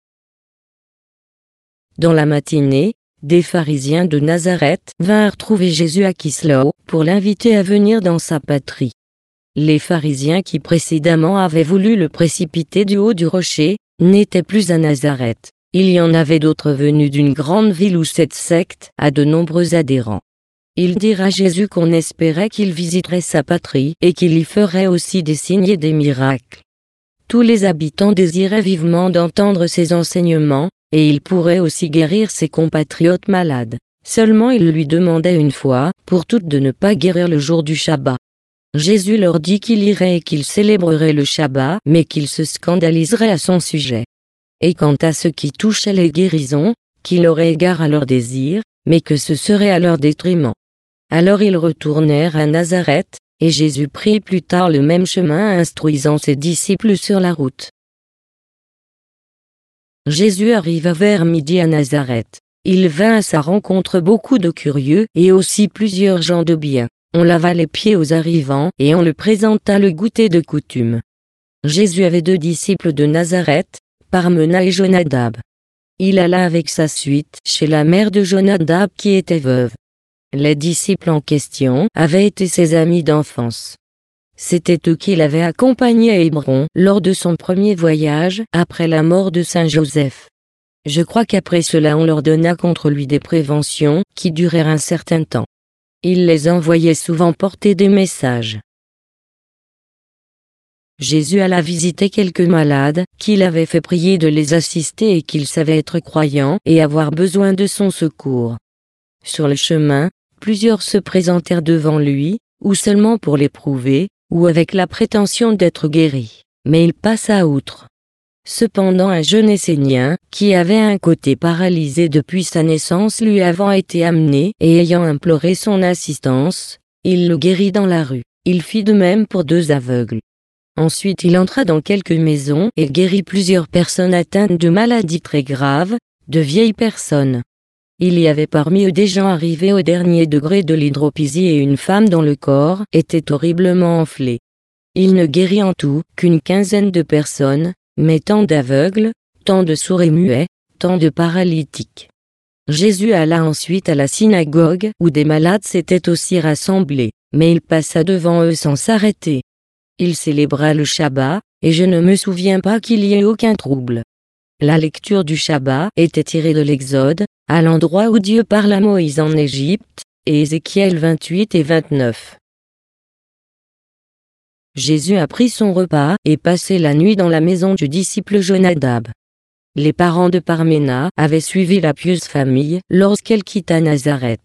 A: Dans la matinée, des pharisiens de Nazareth vinrent trouver Jésus à Kislow pour l'inviter à venir dans sa patrie. Les pharisiens qui précédemment avaient voulu le précipiter du haut du rocher, n'étaient plus à Nazareth. Il y en avait d'autres venus d'une grande ville où cette secte a de nombreux adhérents. Ils dirent à Jésus qu'on espérait qu'il visiterait sa patrie et qu'il y ferait aussi des signes et des miracles. Tous les habitants désiraient vivement d'entendre ses enseignements, et il pourrait aussi guérir ses compatriotes malades. Seulement il lui demandait une fois pour toutes de ne pas guérir le jour du Shabbat. Jésus leur dit qu'il irait et qu'il célébrerait le Shabbat, mais qu'il se scandaliserait à son sujet. Et quant à ceux qui touchaient les guérisons, qu'il aurait égard à leurs désirs, mais que ce serait à leur détriment. Alors ils retournèrent à Nazareth, et Jésus prit plus tard le même chemin instruisant ses disciples sur la route. Jésus arriva vers midi à Nazareth. Il vint à sa rencontre beaucoup de curieux et aussi plusieurs gens de bien. On lava les pieds aux arrivants et on le présenta le goûter de coutume. Jésus avait 2 disciples de Nazareth, Parmena et Jonadab. Il alla avec sa suite chez la mère de Jonadab qui était veuve. Les disciples en question avaient été ses amis d'enfance. C'étaient eux qui l'avaient accompagné à Hébron lors de son premier voyage après la mort de Saint Joseph. Je crois qu'après cela on leur donna contre lui des préventions qui durèrent un certain temps. Il les envoyait souvent porter des messages. Jésus alla visiter quelques malades qu'il avait fait prier de les assister et qu'il savait être croyants et avoir besoin de son secours. Sur le chemin, plusieurs se présentèrent devant lui, ou seulement pour l'éprouver, ou avec la prétention d'être guéris, mais il passa outre. Cependant un jeune Essénien, qui avait un côté paralysé depuis sa naissance lui avant été amené et ayant imploré son assistance, il le guérit dans la rue. Il fit de même pour 2 aveugles. Ensuite il entra dans quelques maisons et guérit plusieurs personnes atteintes de maladies très graves, de vieilles personnes. Il y avait parmi eux des gens arrivés au dernier degré de l'hydropésie et une femme dont le corps était horriblement enflé. Il ne guérit en tout qu'une quinzaine de personnes, mais tant d'aveugles, tant de sourds et muets, tant de paralytiques. Jésus alla ensuite à la synagogue où des malades s'étaient aussi rassemblés, mais il passa devant eux sans s'arrêter. Il célébra le Shabbat, et je ne me souviens pas qu'il y ait aucun trouble. La lecture du Shabbat était tirée de l'Exode, à l'endroit où Dieu parle à Moïse en Égypte, et Ézéchiel 28 et 29. Jésus a pris son repas et passé la nuit dans la maison du disciple Jonadab. Les parents de Parmena avaient suivi la pieuse famille lorsqu'elle quitta Nazareth.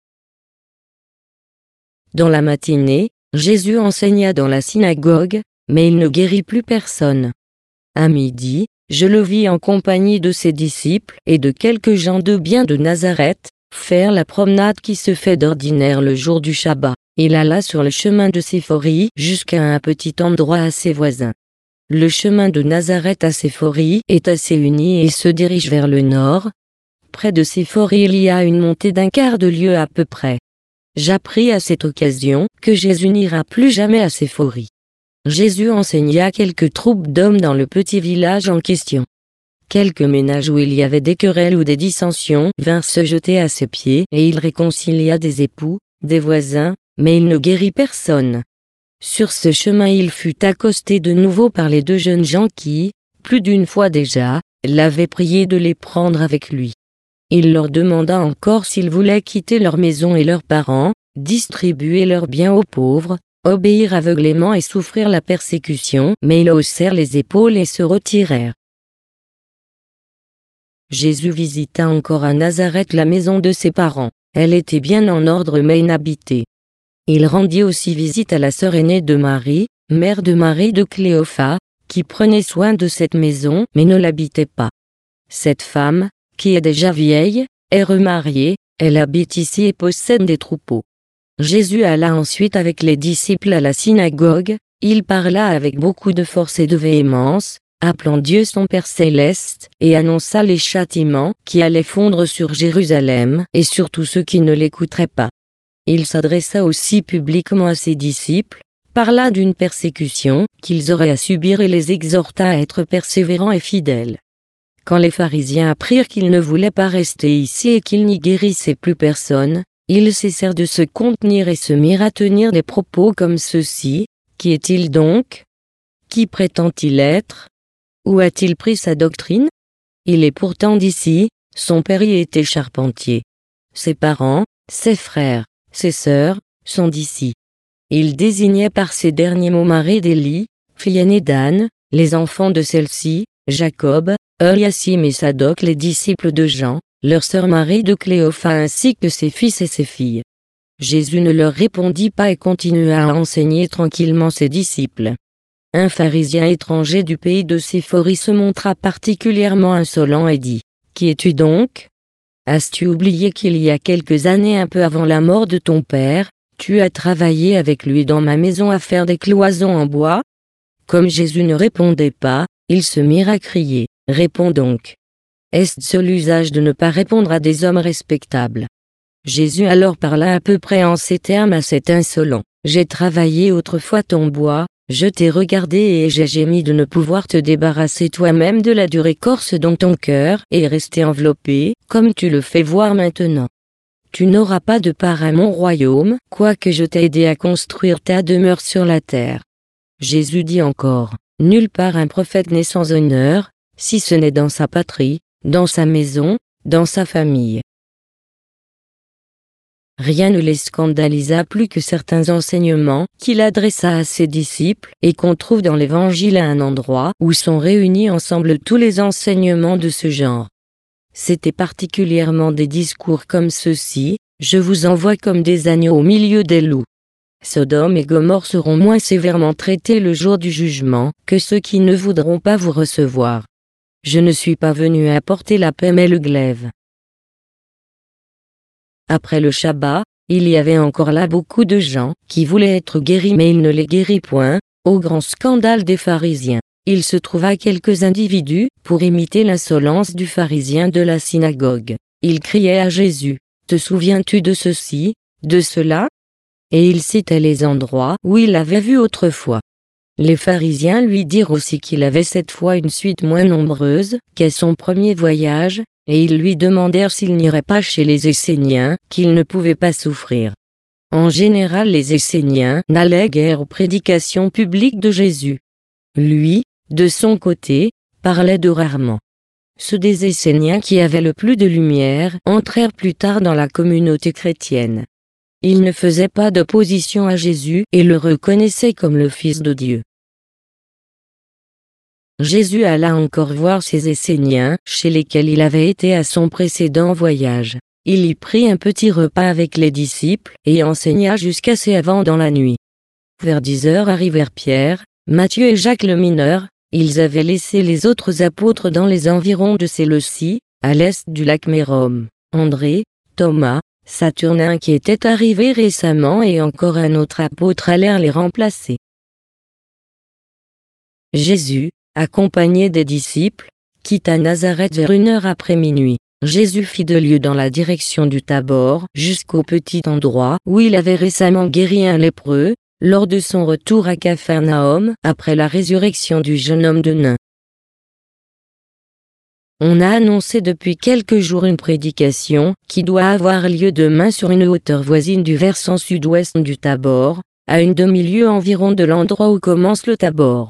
A: Dans la matinée, Jésus enseigna dans la synagogue, mais il ne guérit plus personne. À midi, je le vis en compagnie de ses disciples et de quelques gens de bien de Nazareth, faire la promenade qui se fait d'ordinaire le jour du Shabbat. Il alla sur le chemin de Séphorie jusqu'à un petit endroit assez voisin. Le chemin de Nazareth à Séphorie est assez uni et se dirige vers le nord. Près de Séphorie il y a une montée d'un quart de lieue à peu près. J'appris à cette occasion que Jésus n'ira plus jamais à Séphorie. Jésus enseigna quelques troupes d'hommes dans le petit village en question. Quelques ménages où il y avait des querelles ou des dissensions vinrent se jeter à ses pieds et il réconcilia des époux, des voisins, mais il ne guérit personne. Sur ce chemin il fut accosté de nouveau par les 2 jeunes gens qui, plus d'une fois déjà, l'avaient prié de les prendre avec lui. Il leur demanda encore s'ils voulaient quitter leur maison et leurs parents, distribuer leurs biens aux pauvres, obéir aveuglément et souffrir la persécution, mais ils haussèrent les épaules et se retirèrent. Jésus visita encore à Nazareth la maison de ses parents. Elle était bien en ordre mais inhabitée. Il rendit aussi visite à la sœur aînée de Marie, mère de Marie de Cléophas, qui prenait soin de cette maison mais ne l'habitait pas. Cette femme, qui est déjà vieille, est remariée, elle habite ici et possède des troupeaux. Jésus alla ensuite avec les disciples à la synagogue, il parla avec beaucoup de force et de véhémence, appelant Dieu son Père céleste, et annonça les châtiments qui allaient fondre sur Jérusalem et sur tous ceux qui ne l'écouteraient pas. Il s'adressa aussi publiquement à ses disciples, parla d'une persécution qu'ils auraient à subir et les exhorta à être persévérants et fidèles. Quand les pharisiens apprirent qu'il ne voulait pas rester ici et qu'il n'y guérissait plus personne, ils cessèrent de se contenir et se mirent à tenir des propos comme ceux-ci. Qui est-il donc? Qui prétend-il être? Où a-t-il pris sa doctrine? Il est pourtant d'ici, son père y était charpentier. Ses parents, ses frères, ses sœurs, sont d'ici. Il désignait par ces derniers mots Marie d'Élie, fille aînée d'Anne, les enfants de celle-ci, Jacob, Eliasim et Sadoc les disciples de Jean, leur sœur Marie de Cléophas ainsi que ses fils et ses filles. Jésus ne leur répondit pas et continua à enseigner tranquillement ses disciples. Un pharisien étranger du pays de Séphorie se montra particulièrement insolent et dit : « Qui es-tu donc ? As-tu oublié qu'il y a quelques années un peu avant la mort de ton père, Tu as travaillé avec lui dans ma maison à faire des cloisons en bois ?» Comme Jésus ne répondait pas, ils se mirent à crier. « Réponds donc. Est-ce l'usage de ne pas répondre à des hommes respectables ?» Jésus alors parla à peu près en ces termes à cet insolent. « J'ai travaillé autrefois ton bois, je t'ai regardé et j'ai gémi de ne pouvoir te débarrasser toi-même de la dure écorce dont ton cœur est resté enveloppé, comme tu le fais voir maintenant. Tu n'auras pas de part à mon royaume, quoique je t'ai aidé à construire ta demeure sur la terre. » Jésus dit encore, « Nulle part un prophète n'est sans honneur, si ce n'est dans sa patrie, dans sa maison, dans sa famille. » Rien ne les scandalisa plus que certains enseignements qu'il adressa à ses disciples et qu'on trouve dans l'Évangile à un endroit où sont réunis ensemble tous les enseignements de ce genre. C'étaient particulièrement des discours comme ceux-ci, « Je vous envoie comme des agneaux au milieu des loups. » Sodome et Gomorrhe seront moins sévèrement traités le jour du jugement que ceux qui ne voudront pas vous recevoir. Je ne suis pas venu apporter la paix mais le glaive. Après le Shabbat, il y avait encore là beaucoup de gens qui voulaient être guéris mais il ne les guérit point, au grand scandale des pharisiens. Il se trouva quelques individus pour imiter l'insolence du pharisien de la synagogue. Ils criaient à Jésus, « Te souviens-tu de ceci, de cela ?» Et il citait les endroits où il l'avait vu autrefois. Les pharisiens lui dirent aussi qu'il avait cette fois une suite moins nombreuse qu'à son premier voyage, et ils lui demandèrent s'il n'irait pas chez les Esséniens, qu'il ne pouvait pas souffrir. En général les Esséniens n'allaient guère aux prédications publiques de Jésus. Lui, de son côté, parlait de rarement. Ceux des Esséniens qui avaient le plus de lumière entrèrent plus tard dans la communauté chrétienne. Ils ne faisaient pas d'opposition à Jésus et le reconnaissaient comme le Fils de Dieu. Jésus alla encore voir ces Esséniens, chez lesquels il avait été à son précédent voyage. Il y prit un petit repas avec les disciples et enseigna jusqu'assez avant dans la nuit. Vers 10 heures arrivèrent Pierre, Matthieu et Jacques le mineur. Ils avaient laissé les autres apôtres dans les environs de Séleucie, à l'est du lac Mérom. André, Thomas, Saturnin qui était arrivé récemment et encore un autre apôtre allèrent les remplacer. Jésus, accompagné des disciples, quitta Nazareth vers 1 heure après minuit. Jésus fit 2 lieues dans la direction du Tabor jusqu'au petit endroit où il avait récemment guéri un lépreux, lors de son retour à Capharnaüm après la résurrection du jeune homme de Nain. On a annoncé depuis quelques jours une prédication qui doit avoir lieu demain sur une hauteur voisine du versant sud-ouest du Tabor, à une demi-lieue environ de l'endroit où commence le Tabor.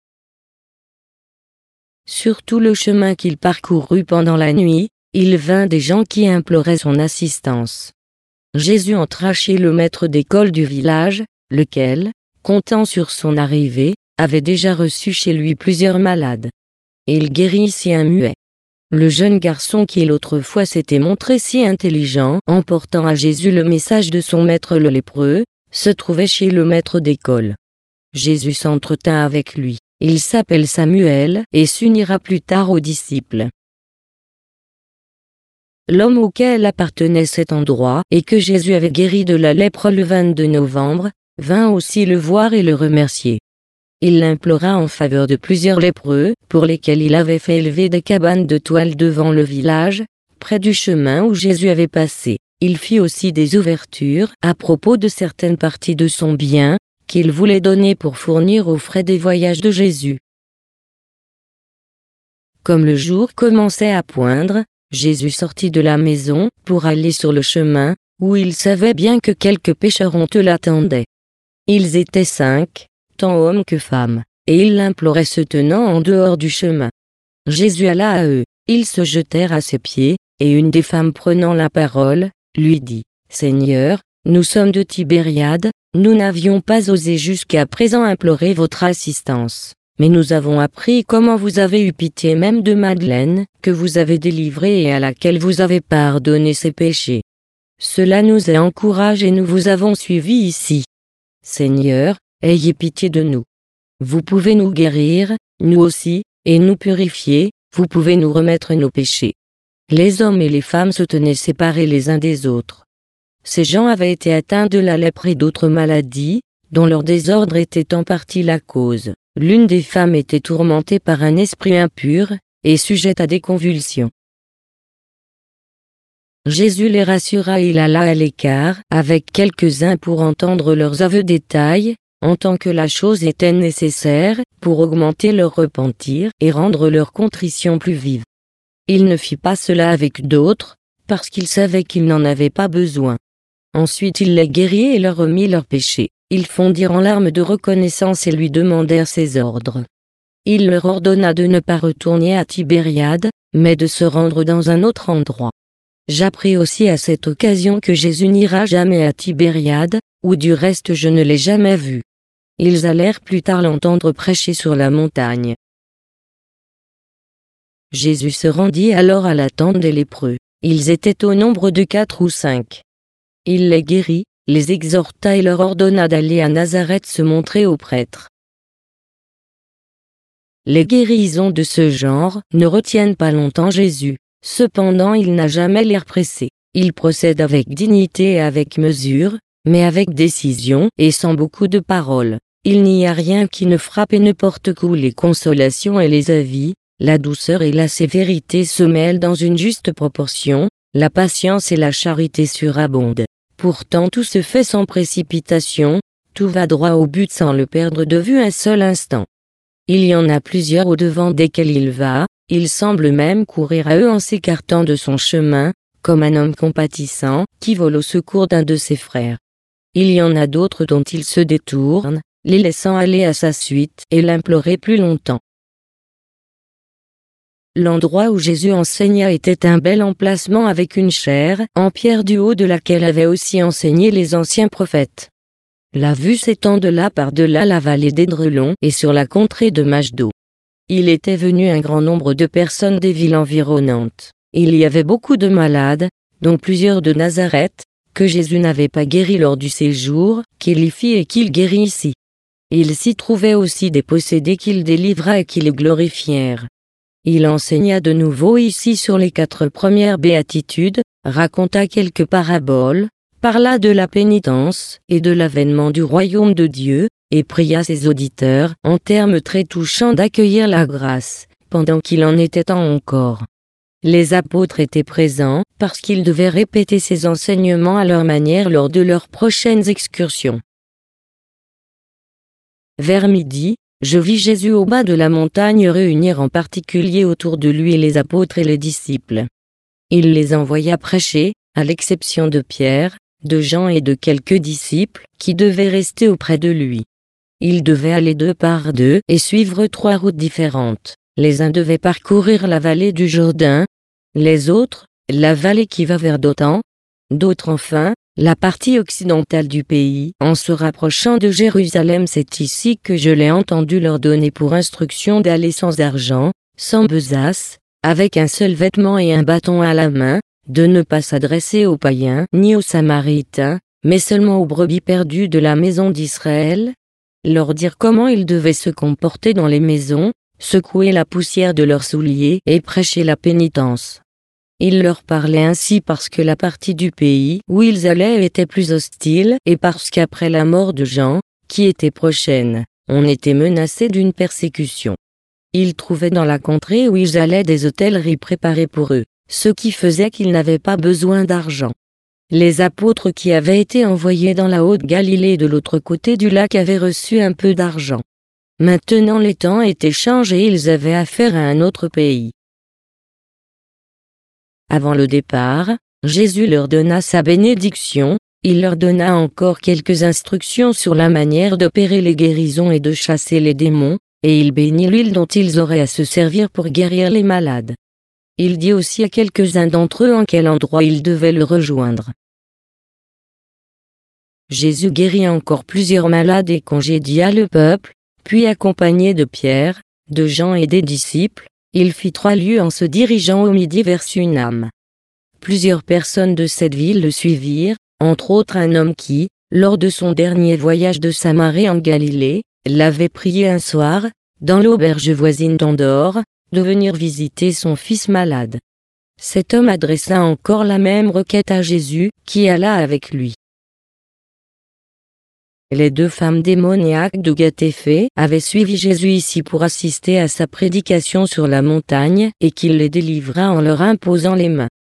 A: Sur tout le chemin qu'il parcourut pendant la nuit, il vint des gens qui imploraient son assistance. Jésus entra chez le maître d'école du village, lequel, comptant sur son arrivée, avait déjà reçu chez lui plusieurs malades. Et il guérit ici un muet. Le jeune garçon qui l'autrefois s'était montré si intelligent en portant à Jésus le message de son maître le lépreux, se trouvait chez le maître d'école. Jésus s'entretint avec lui. Il s'appelle Samuel et s'unira plus tard aux disciples. L'homme auquel appartenait cet endroit et que Jésus avait guéri de la lèpre le 22 novembre, vint aussi le voir et le remercier. Il l'implora en faveur de plusieurs lépreux, pour lesquels il avait fait élever des cabanes de toile devant le village, près du chemin où Jésus avait passé. Il fit aussi des ouvertures à propos de certaines parties de son bien, qu'il voulait donner pour fournir aux frais des voyages de Jésus. Comme le jour commençait à poindre, Jésus sortit de la maison pour aller sur le chemin, où il savait bien que quelques pécheurs honteux l'attendaient. Ils étaient 5, tant hommes que femmes, et ils l'imploraient se tenant en dehors du chemin. Jésus alla à eux, ils se jetèrent à ses pieds, et une des femmes prenant la parole, lui dit, « Seigneur, nous sommes de Tibériade, nous n'avions pas osé jusqu'à présent implorer votre assistance. Mais nous avons appris comment vous avez eu pitié même de Madeleine, que vous avez délivrée et à laquelle vous avez pardonné ses péchés. Cela nous a encouragés et nous vous avons suivis ici. Seigneur, ayez pitié de nous. Vous pouvez nous guérir, nous aussi, et nous purifier, vous pouvez nous remettre nos péchés. » Les hommes et les femmes se tenaient séparés les uns des autres. ces gens avaient été atteints de la lèpre et d'autres maladies, dont leur désordre était en partie la cause. L'une des femmes était tourmentée par un esprit impur, et sujette à des convulsions. Jésus les rassura et il alla à l'écart avec quelques-uns pour entendre leurs aveux détails, en tant que la chose était nécessaire, pour augmenter leur repentir et rendre leur contrition plus vive. Il ne fit pas cela avec d'autres, parce qu'il savait qu'ils n'en avaient pas besoin. Ensuite il les guérit et leur remit leurs péchés. Ils fondirent en larmes de reconnaissance et lui demandèrent ses ordres. Il leur ordonna de ne pas retourner à Tibériade, mais de se rendre dans un autre endroit. J'appris aussi à cette occasion que Jésus n'ira jamais à Tibériade, où du reste je ne l'ai jamais vu. Ils allèrent plus tard l'entendre prêcher sur la montagne. Jésus se rendit alors à la tente des lépreux. Ils étaient au nombre de 4 ou 5. Il les guérit, les exhorta et leur ordonna d'aller à Nazareth se montrer aux prêtres. Les guérisons de ce genre ne retiennent pas longtemps Jésus. Cependant il n'a jamais l'air pressé. Il procède avec dignité et avec mesure, mais avec décision et sans beaucoup de paroles. Il n'y a rien qui ne frappe et ne porte coup. Les consolations et les avis, la douceur et la sévérité se mêlent dans une juste proportion, la patience et la charité surabondent. Pourtant tout se fait sans précipitation, tout va droit au but sans le perdre de vue un seul instant. Il y en a plusieurs au-devant desquels il va, il semble même courir à eux en s'écartant de son chemin, comme un homme compatissant, qui vole au secours d'un de ses frères. Il y en a d'autres dont il se détourne, les laissant aller à sa suite et l'implorer plus longtemps. L'endroit où Jésus enseigna était un bel emplacement avec une chaire en pierre du haut de laquelle avaient aussi enseigné les anciens prophètes. La vue s'étend de là par-delà la vallée d'Édrelon et sur la contrée de Majdo. Il était venu un grand nombre de personnes des villes environnantes. Il y avait beaucoup de malades, dont plusieurs de Nazareth, que Jésus n'avait pas guéris lors du séjour qu'il y fit et qu'il guérit ici. Il s'y trouvait aussi des possédés qu'il délivra et qui les glorifièrent. Il enseigna de nouveau ici sur les 4 premières béatitudes, raconta quelques paraboles, parla de la pénitence et de l'avènement du royaume de Dieu, et pria ses auditeurs en termes très touchants d'accueillir la grâce, pendant qu'il en était temps encore. Les apôtres étaient présents, parce qu'ils devaient répéter ces enseignements à leur manière lors de leurs prochaines excursions. Vers midi, je vis Jésus au bas de la montagne réunir en particulier autour de lui les apôtres et les disciples. Il les envoya prêcher, à l'exception de Pierre, de Jean et de quelques disciples, qui devaient rester auprès de lui. Ils devaient aller 2 par 2 et suivre 3 routes différentes. Les uns devaient parcourir la vallée du Jourdain, les autres, la vallée qui va vers Dothan, d'autres enfin, la partie occidentale du pays. En se rapprochant de Jérusalem, c'est ici que je l'ai entendu leur donner pour instruction d'aller sans argent, sans besace, avec un seul vêtement et un bâton à la main, de ne pas s'adresser aux païens ni aux Samaritains, mais seulement aux brebis perdues de la maison d'Israël, leur dire comment ils devaient se comporter dans les maisons, secouer la poussière de leurs souliers et prêcher la pénitence. Il leur parlait ainsi parce que la partie du pays où ils allaient était plus hostile et parce qu'après la mort de Jean, qui était prochaine, on était menacé d'une persécution. Ils trouvaient dans la contrée où ils allaient des hôtelleries préparées pour eux, ce qui faisait qu'ils n'avaient pas besoin d'argent. Les apôtres qui avaient été envoyés dans la Haute-Galilée de l'autre côté du lac avaient reçu un peu d'argent. Maintenant les temps étaient changés et ils avaient affaire à un autre pays. Avant le départ, Jésus leur donna sa bénédiction, il leur donna encore quelques instructions sur la manière d'opérer les guérisons et de chasser les démons, et il bénit l'huile dont ils auraient à se servir pour guérir les malades. Il dit aussi à quelques-uns d'entre eux en quel endroit ils devaient le rejoindre. Jésus guérit encore plusieurs malades et congédia le peuple, puis accompagné de Pierre, de Jean et des disciples, il fit 3 lieues en se dirigeant au midi vers Sunam. Plusieurs personnes de cette ville le suivirent, entre autres un homme qui, lors de son dernier voyage de Samarie en Galilée, l'avait prié un soir, dans l'auberge voisine d'Endor, de venir visiter son fils malade. cet homme adressa encore la même requête à Jésus, qui alla avec lui. Les 2 femmes démoniaques de Gatéphée avaient suivi Jésus ici pour assister à sa prédication sur la montagne et qu'il les délivra en leur imposant les mains.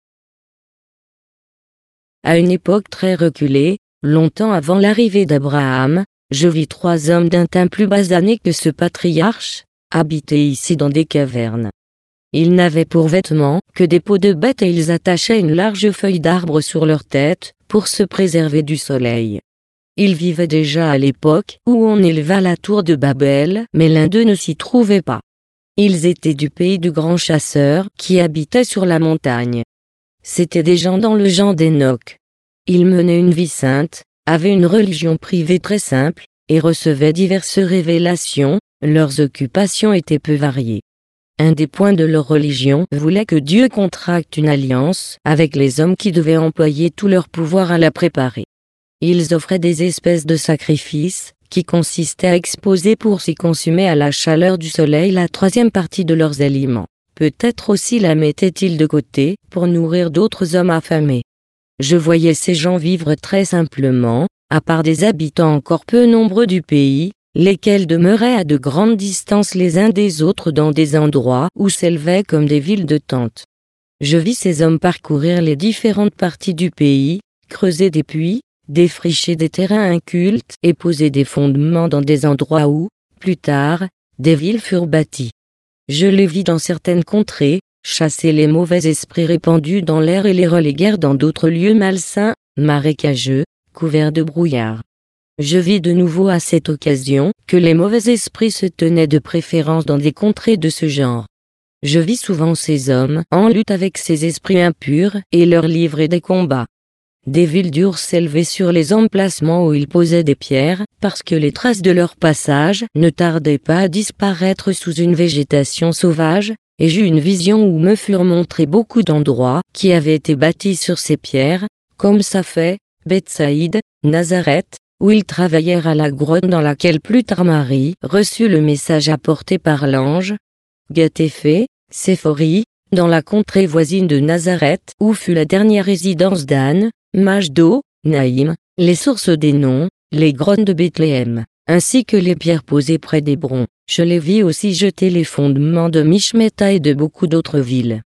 A: À une époque très reculée, longtemps avant l'arrivée d'Abraham, je vis 3 hommes d'un teint plus basané que ce patriarche, habiter ici dans des cavernes. Ils n'avaient pour vêtements que des peaux de bêtes et ils attachaient une large feuille d'arbre sur leur tête, pour se préserver du soleil. Ils vivaient déjà à l'époque où on éleva la tour de Babel, mais l'un d'eux ne s'y trouvait pas. Ils étaient du pays de grands chasseurs qui habitaient sur la montagne. C'étaient des gens dans le genre d'Enoch. Ils menaient une vie sainte, avaient une religion privée très simple, et recevaient diverses révélations. Leurs occupations étaient peu variées. Un des points de leur religion voulait que Dieu contracte une alliance avec les hommes qui devaient employer tout leur pouvoir à la préparer. Ils offraient des espèces de sacrifices, qui consistaient à exposer pour s'y consumer à la chaleur du soleil la 3e partie de leurs aliments. Peut-être aussi la mettaient-ils de côté, pour nourrir d'autres hommes affamés. Je voyais ces gens vivre très simplement, à part des habitants encore peu nombreux du pays, lesquels demeuraient à de grandes distances les uns des autres dans des endroits où s'élevaient comme des villes de tentes. Je vis ces hommes parcourir les différentes parties du pays, creuser des puits, défricher des terrains incultes et poser des fondements dans des endroits où, plus tard, des villes furent bâties. Je les vis dans certaines contrées, chasser les mauvais esprits répandus dans l'air et les reléguèrent dans d'autres lieux malsains, marécageux, couverts de brouillard. Je vis de nouveau à cette occasion que les mauvais esprits se tenaient de préférence dans des contrées de ce genre. Je vis souvent ces hommes en lutte avec ces esprits impurs et leur livrer des combats. Des villes dures s'élevaient sur les emplacements où ils posaient des pierres, parce que les traces de leur passage ne tardaient pas à disparaître sous une végétation sauvage, et j'eus une vision où me furent montrés beaucoup d'endroits qui avaient été bâtis sur ces pierres, comme Saphé, Bethsaïde, Nazareth, où ils travaillèrent à la grotte dans laquelle plus tard Marie reçut le message apporté par l'ange, Gatéphée, Séphorie, dans la contrée voisine de Nazareth où fut la dernière résidence d'Anne, Majdo, Naïm, les sources des noms, les grottes de Bethléem, ainsi que les pierres posées près d'Hébron. Je les vis aussi jeter les fondements de Mishmeta et de beaucoup d'autres villes.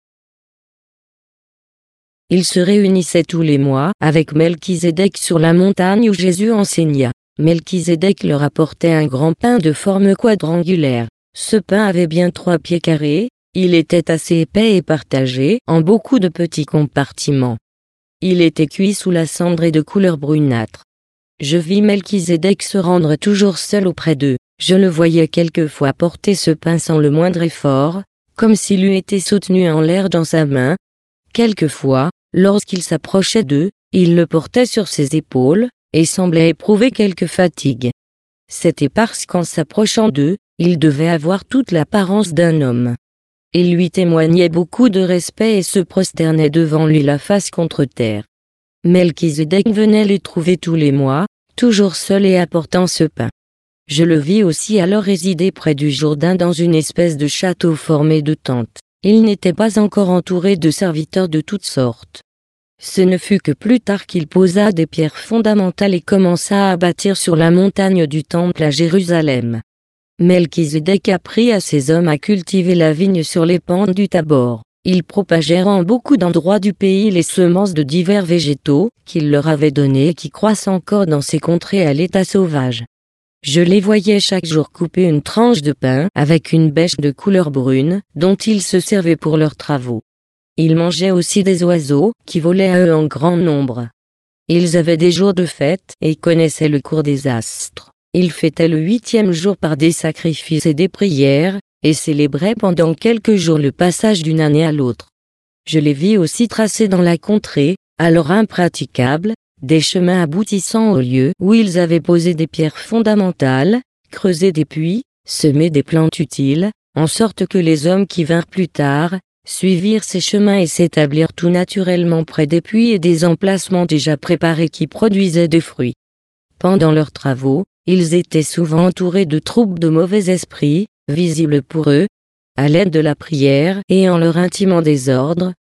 A: Ils se réunissaient tous les mois avec Melchizedek sur la montagne où Jésus enseigna. Melchizedek leur apportait un grand pain de forme quadrangulaire. Ce pain avait bien 3 pieds carrés, il était assez épais et partagé en beaucoup de petits compartiments. Il était cuit sous la cendre et de couleur brunâtre. Je vis Melchizedek se rendre toujours seul auprès d'eux. Je le voyais quelquefois porter ce pain sans le moindre effort, comme s'il eût été soutenu en l'air dans sa main. Quelquefois, lorsqu'il s'approchait d'eux, il le portait sur ses épaules, et semblait éprouver quelque fatigue. C'était parce qu'en s'approchant d'eux, il devait avoir toute l'apparence d'un homme. Ils lui témoignaient beaucoup de respect et se prosternaient devant lui la face contre terre. Melchizedek venait les trouver tous les mois, toujours seul et apportant ce pain. Je le vis aussi alors résider près du Jourdain dans une espèce de château formé de tentes. Il n'était pas encore entouré de serviteurs de toutes sortes. Ce ne fut que plus tard qu'il posa des pierres fondamentales et commença à bâtir sur la montagne du Temple à Jérusalem. Melchizedek apprit à ses hommes à cultiver la vigne sur les pentes du Tabor. Ils propagèrent en beaucoup d'endroits du pays les semences de divers végétaux qu'il leur avait données et qui croissent encore dans ces contrées à l'état sauvage. Je les voyais chaque jour couper une tranche de pain avec une bêche de couleur brune, dont ils se servaient pour leurs travaux. Ils mangeaient aussi des oiseaux, qui volaient à eux en grand nombre. Ils avaient des jours de fête et connaissaient le cours des astres. Ils fêtaient le 8e jour par des sacrifices et des prières, et célébraient pendant quelques jours le passage d'une année à l'autre. Je les vis aussi tracer dans la contrée, alors impraticable, des chemins aboutissant au lieu où ils avaient posé des pierres fondamentales, creusé des puits, semé des plantes utiles, en sorte que les hommes qui vinrent plus tard, suivirent ces chemins et s'établirent tout naturellement près des puits et des emplacements déjà préparés qui produisaient des fruits. Pendant leurs travaux, ils étaient souvent entourés de troupes de mauvais esprits, visibles pour eux, à l'aide de la prière et en leur intimant des ordres,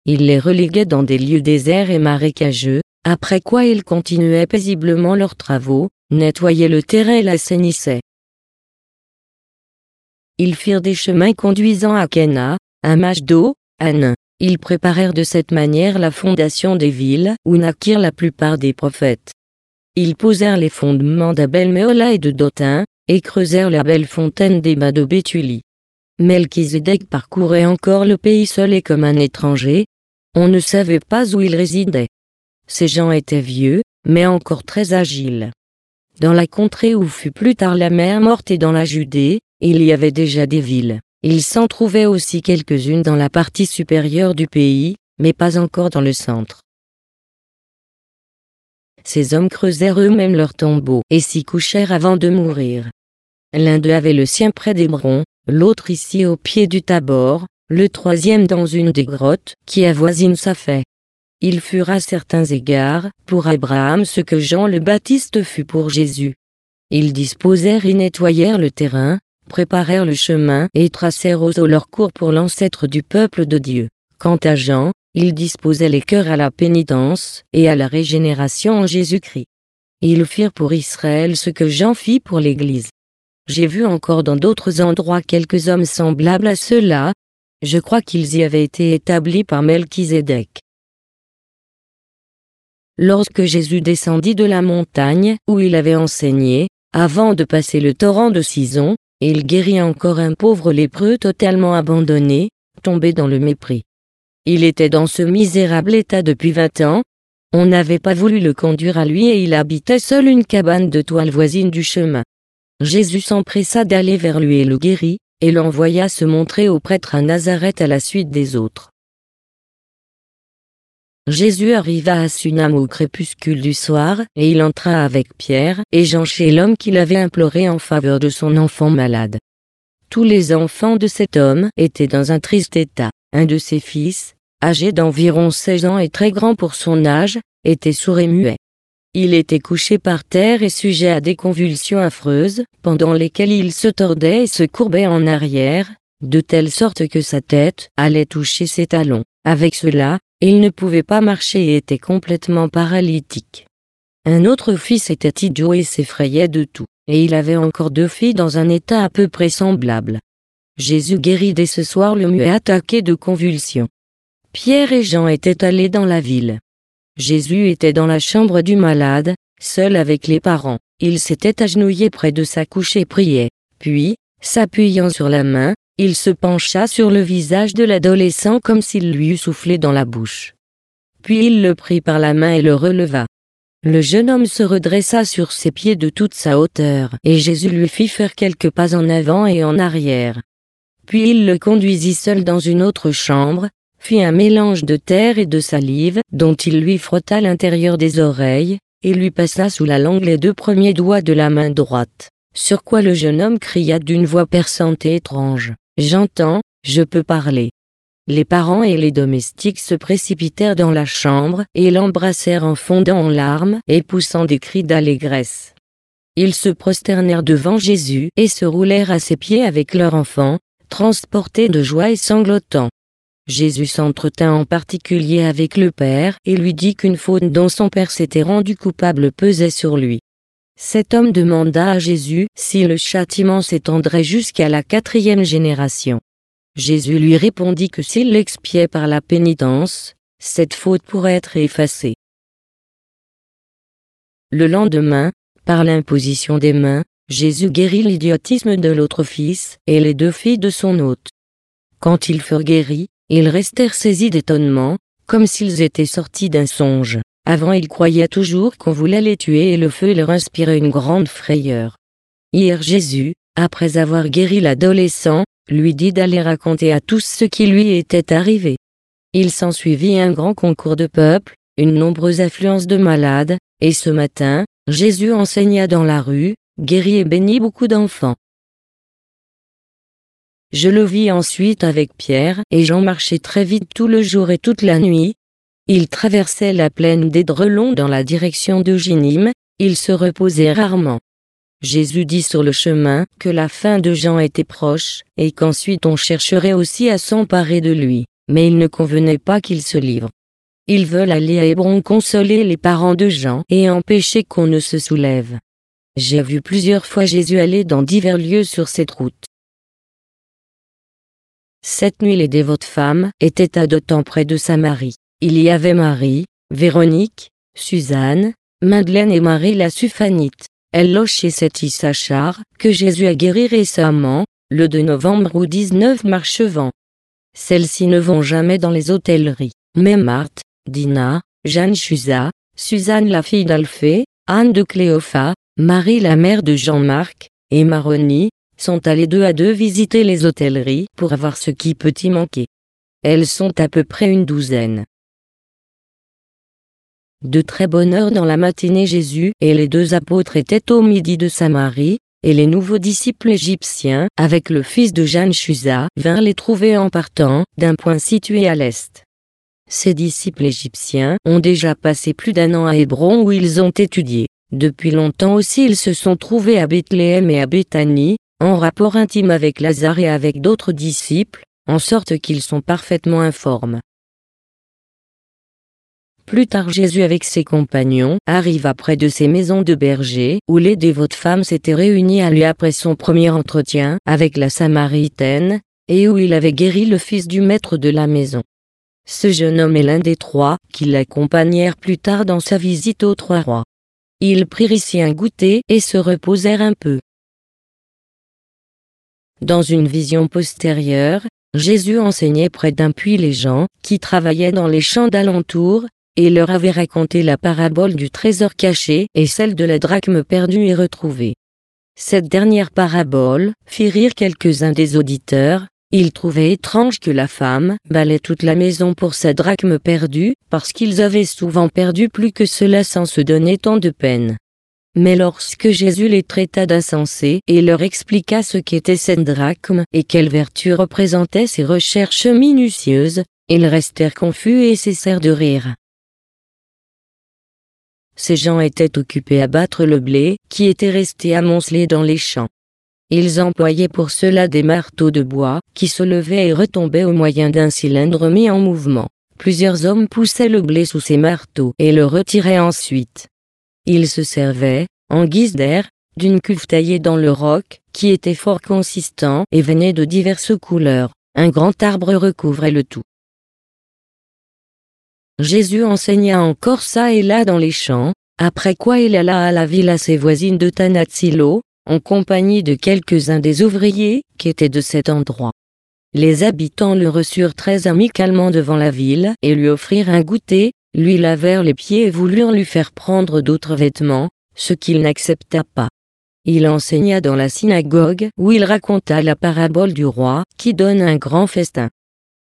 A: il les reléguait dans des lieux déserts et marécageux, après quoi ils continuaient paisiblement leurs travaux, nettoyaient le terrain et l'assainissaient. Ils firent des chemins conduisant à Cana, à Majdo, à Nain. Ils préparèrent de cette manière la fondation des villes où naquirent la plupart des prophètes. Ils posèrent les fondements d'Abel-Méhola et de Dothan, et creusèrent la belle fontaine des bains de Béthulie. Melchizedek parcourait encore le pays seul et comme un étranger. On ne savait pas où il résidait. Ces gens étaient vieux, mais encore très agiles. Dans la contrée où fut plus tard la mer Morte et dans la Judée, il y avait déjà des villes. Il s'en trouvait aussi quelques-unes dans la partie supérieure du pays, mais pas encore dans le centre. Ces hommes creusèrent eux-mêmes leurs tombeaux et s'y couchèrent avant de mourir. L'un d'eux avait le sien près d'Hébron, l'autre ici au pied du Tabor, le troisième dans une des grottes qui avoisinent Sapheh. Il furent à certains égards, pour Abraham ce que Jean le Baptiste fut pour Jésus. Ils disposèrent et nettoyèrent le terrain, préparèrent le chemin et tracèrent aux eaux leur cours pour l'ancêtre du peuple de Dieu. Quant à Jean, il disposait les cœurs à la pénitence et à la régénération en Jésus-Christ. Ils firent pour Israël ce que Jean fit pour l'Église. J'ai vu encore dans d'autres endroits quelques hommes semblables à ceux-là. Je crois qu'ils y avaient été établis par Melchizedek. Lorsque Jésus descendit de la montagne où il avait enseigné, avant de passer le torrent de Sison, il guérit encore un pauvre lépreux totalement abandonné, tombé dans le mépris. Il était dans ce misérable état depuis 20 ans. On n'avait pas voulu le conduire à lui et il habitait seul une cabane de toile voisine du chemin. Jésus s'empressa d'aller vers lui et le guérit, et l'envoya se montrer au prêtre à Nazareth à la suite des autres. Jésus arriva à Sunam au crépuscule du soir, et il entra avec Pierre et Jean chez l'homme qu'il avait imploré en faveur de son enfant malade. Tous les enfants de cet homme étaient dans un triste état. Un de ses fils, âgé d'environ 16 ans et très grand pour son âge, était sourd et muet. Il était couché par terre et sujet à des convulsions affreuses, pendant lesquelles il se tordait et se courbait en arrière, de telle sorte que sa tête allait toucher ses talons. Avec cela, il ne pouvait pas marcher et était complètement paralytique. Un autre fils était idiot et s'effrayait de tout, et il avait encore 2 filles dans un état à peu près semblable. Jésus guérit dès ce soir le muet attaqué de convulsions. Pierre et Jean étaient allés dans la ville. Jésus était dans la chambre du malade, seul avec les parents. Il s'était agenouillé près de sa couche et priait. Puis, s'appuyant sur la main, il se pencha sur le visage de l'adolescent comme s'il lui eût soufflé dans la bouche. Puis il le prit par la main et le releva. Le jeune homme se redressa sur ses pieds de toute sa hauteur, et Jésus lui fit faire quelques pas en avant et en arrière. Puis il le conduisit seul dans une autre chambre, fit un mélange de terre et de salive, dont il lui frotta l'intérieur des oreilles, et lui passa sous la langue les 2 premiers doigts de la main droite. Sur quoi le jeune homme cria d'une voix perçante et étrange: « J'entends, je peux parler. » Les parents et les domestiques se précipitèrent dans la chambre et l'embrassèrent en fondant en larmes et poussant des cris d'allégresse. Ils se prosternèrent devant Jésus et se roulèrent à ses pieds avec leur enfant, transportés de joie et sanglotants. Jésus s'entretint en particulier avec le père et lui dit qu'une faute dont son père s'était rendu coupable pesait sur lui. Cet homme demanda à Jésus si le châtiment s'étendrait jusqu'à la 4e génération. Jésus lui répondit que s'il l'expiait par la pénitence, cette faute pourrait être effacée. Le lendemain, par l'imposition des mains, Jésus guérit l'idiotisme de l'autre fils et les 2 filles de son hôte. Quand ils furent guéris, ils restèrent saisis d'étonnement, comme s'ils étaient sortis d'un songe. Avant ils croyaient toujours qu'on voulait les tuer et le feu leur inspirait une grande frayeur. Hier Jésus, après avoir guéri l'adolescent, lui dit d'aller raconter à tous ce qui lui était arrivé. Il s'ensuivit un grand concours de peuple, une nombreuse affluence de malades, et ce matin, Jésus enseigna dans la rue, guérit et bénit beaucoup d'enfants. Je le vis ensuite avec Pierre et Jean marcher très vite tout le jour et toute la nuit. Ils traversaient la plaine d'Édrelon dans la direction d'Eugénime, ils se reposaient rarement. Jésus dit sur le chemin que la fin de Jean était proche, et qu'ensuite on chercherait aussi à s'emparer de lui. mais il ne convenait pas qu'ils se livrent. Ils veulent aller à Hébron consoler les parents de Jean et empêcher qu'on ne se soulève. J'ai vu plusieurs fois Jésus aller dans divers lieux sur cette route. Cette nuit les dévotes femmes étaient à Dothan près de Samarie. Il y avait Marie, Véronique, Suzanne, Madeleine et Marie la Suphanite. Elles logent chez cette Issachar, que Jésus a guéri récemment, le 2 novembre ou 19 Marchevent. Celles-ci ne vont jamais dans les hôtelleries, mais Marthe, Dina, Jeanne Chusa, Suzanne la fille d'Alphée, Anne de Cléopha, Marie la mère de Jean-Marc, et Maronie, sont allées 2 à 2 visiter les hôtelleries pour avoir ce qui peut y manquer. Elles sont à peu près une douzaine. De très bonne heure dans la matinée Jésus et les 2 apôtres étaient au midi de Samarie, et les nouveaux disciples égyptiens, avec le fils de Jeanne Chusa, vinrent les trouver en partant d'un point situé à l'est. Ces disciples égyptiens ont déjà passé plus d'1 an à Hébron où ils ont étudié. Depuis longtemps aussi ils se sont trouvés à Bethléem et à Béthanie, en rapport intime avec Lazare et avec d'autres disciples, en sorte qu'ils sont parfaitement informes. Plus tard Jésus avec ses compagnons arriva près de ces maisons de bergers où les dévotes femmes s'étaient réunies à lui après son premier entretien avec la Samaritaine, et où il avait guéri le fils du maître de la maison. Ce jeune homme est l'un des 3 qui l'accompagnèrent plus tard dans sa visite aux 3 rois. Ils prirent ici un goûter et se reposèrent un peu. Dans une vision postérieure, Jésus enseignait près d'un puits les gens qui travaillaient dans les champs d'alentour, et leur avait raconté la parabole du trésor caché et celle de la drachme perdue et retrouvée. Cette dernière parabole fit rire quelques-uns des auditeurs. Ils trouvaient étrange que la femme balaie toute la maison pour sa drachme perdue, parce qu'ils avaient souvent perdu plus que cela sans se donner tant de peine. Mais lorsque Jésus les traita d'insensés et leur expliqua ce qu'était cette drachme et quelle vertu représentaient ces recherches minutieuses, ils restèrent confus et cessèrent de rire. Ces gens étaient occupés à battre le blé qui était resté amoncelé dans les champs. Ils employaient pour cela des marteaux de bois qui se levaient et retombaient au moyen d'un cylindre mis en mouvement. Plusieurs hommes poussaient le blé sous ces marteaux et le retiraient ensuite. Ils se servaient, en guise d'air, d'une cuve taillée dans le roc, qui était fort consistant et venait de diverses couleurs. Un grand arbre recouvrait le tout. Jésus enseigna encore ça et là dans les champs, après quoi il alla à la ville assez voisine de Tanatsilo, en compagnie de quelques-uns des ouvriers qui étaient de cet endroit. Les habitants le reçurent très amicalement devant la ville et lui offrirent un goûter, lui lavèrent les pieds et voulurent lui faire prendre d'autres vêtements, ce qu'il n'accepta pas. Il enseigna dans la synagogue où il raconta la parabole du roi qui donne un grand festin.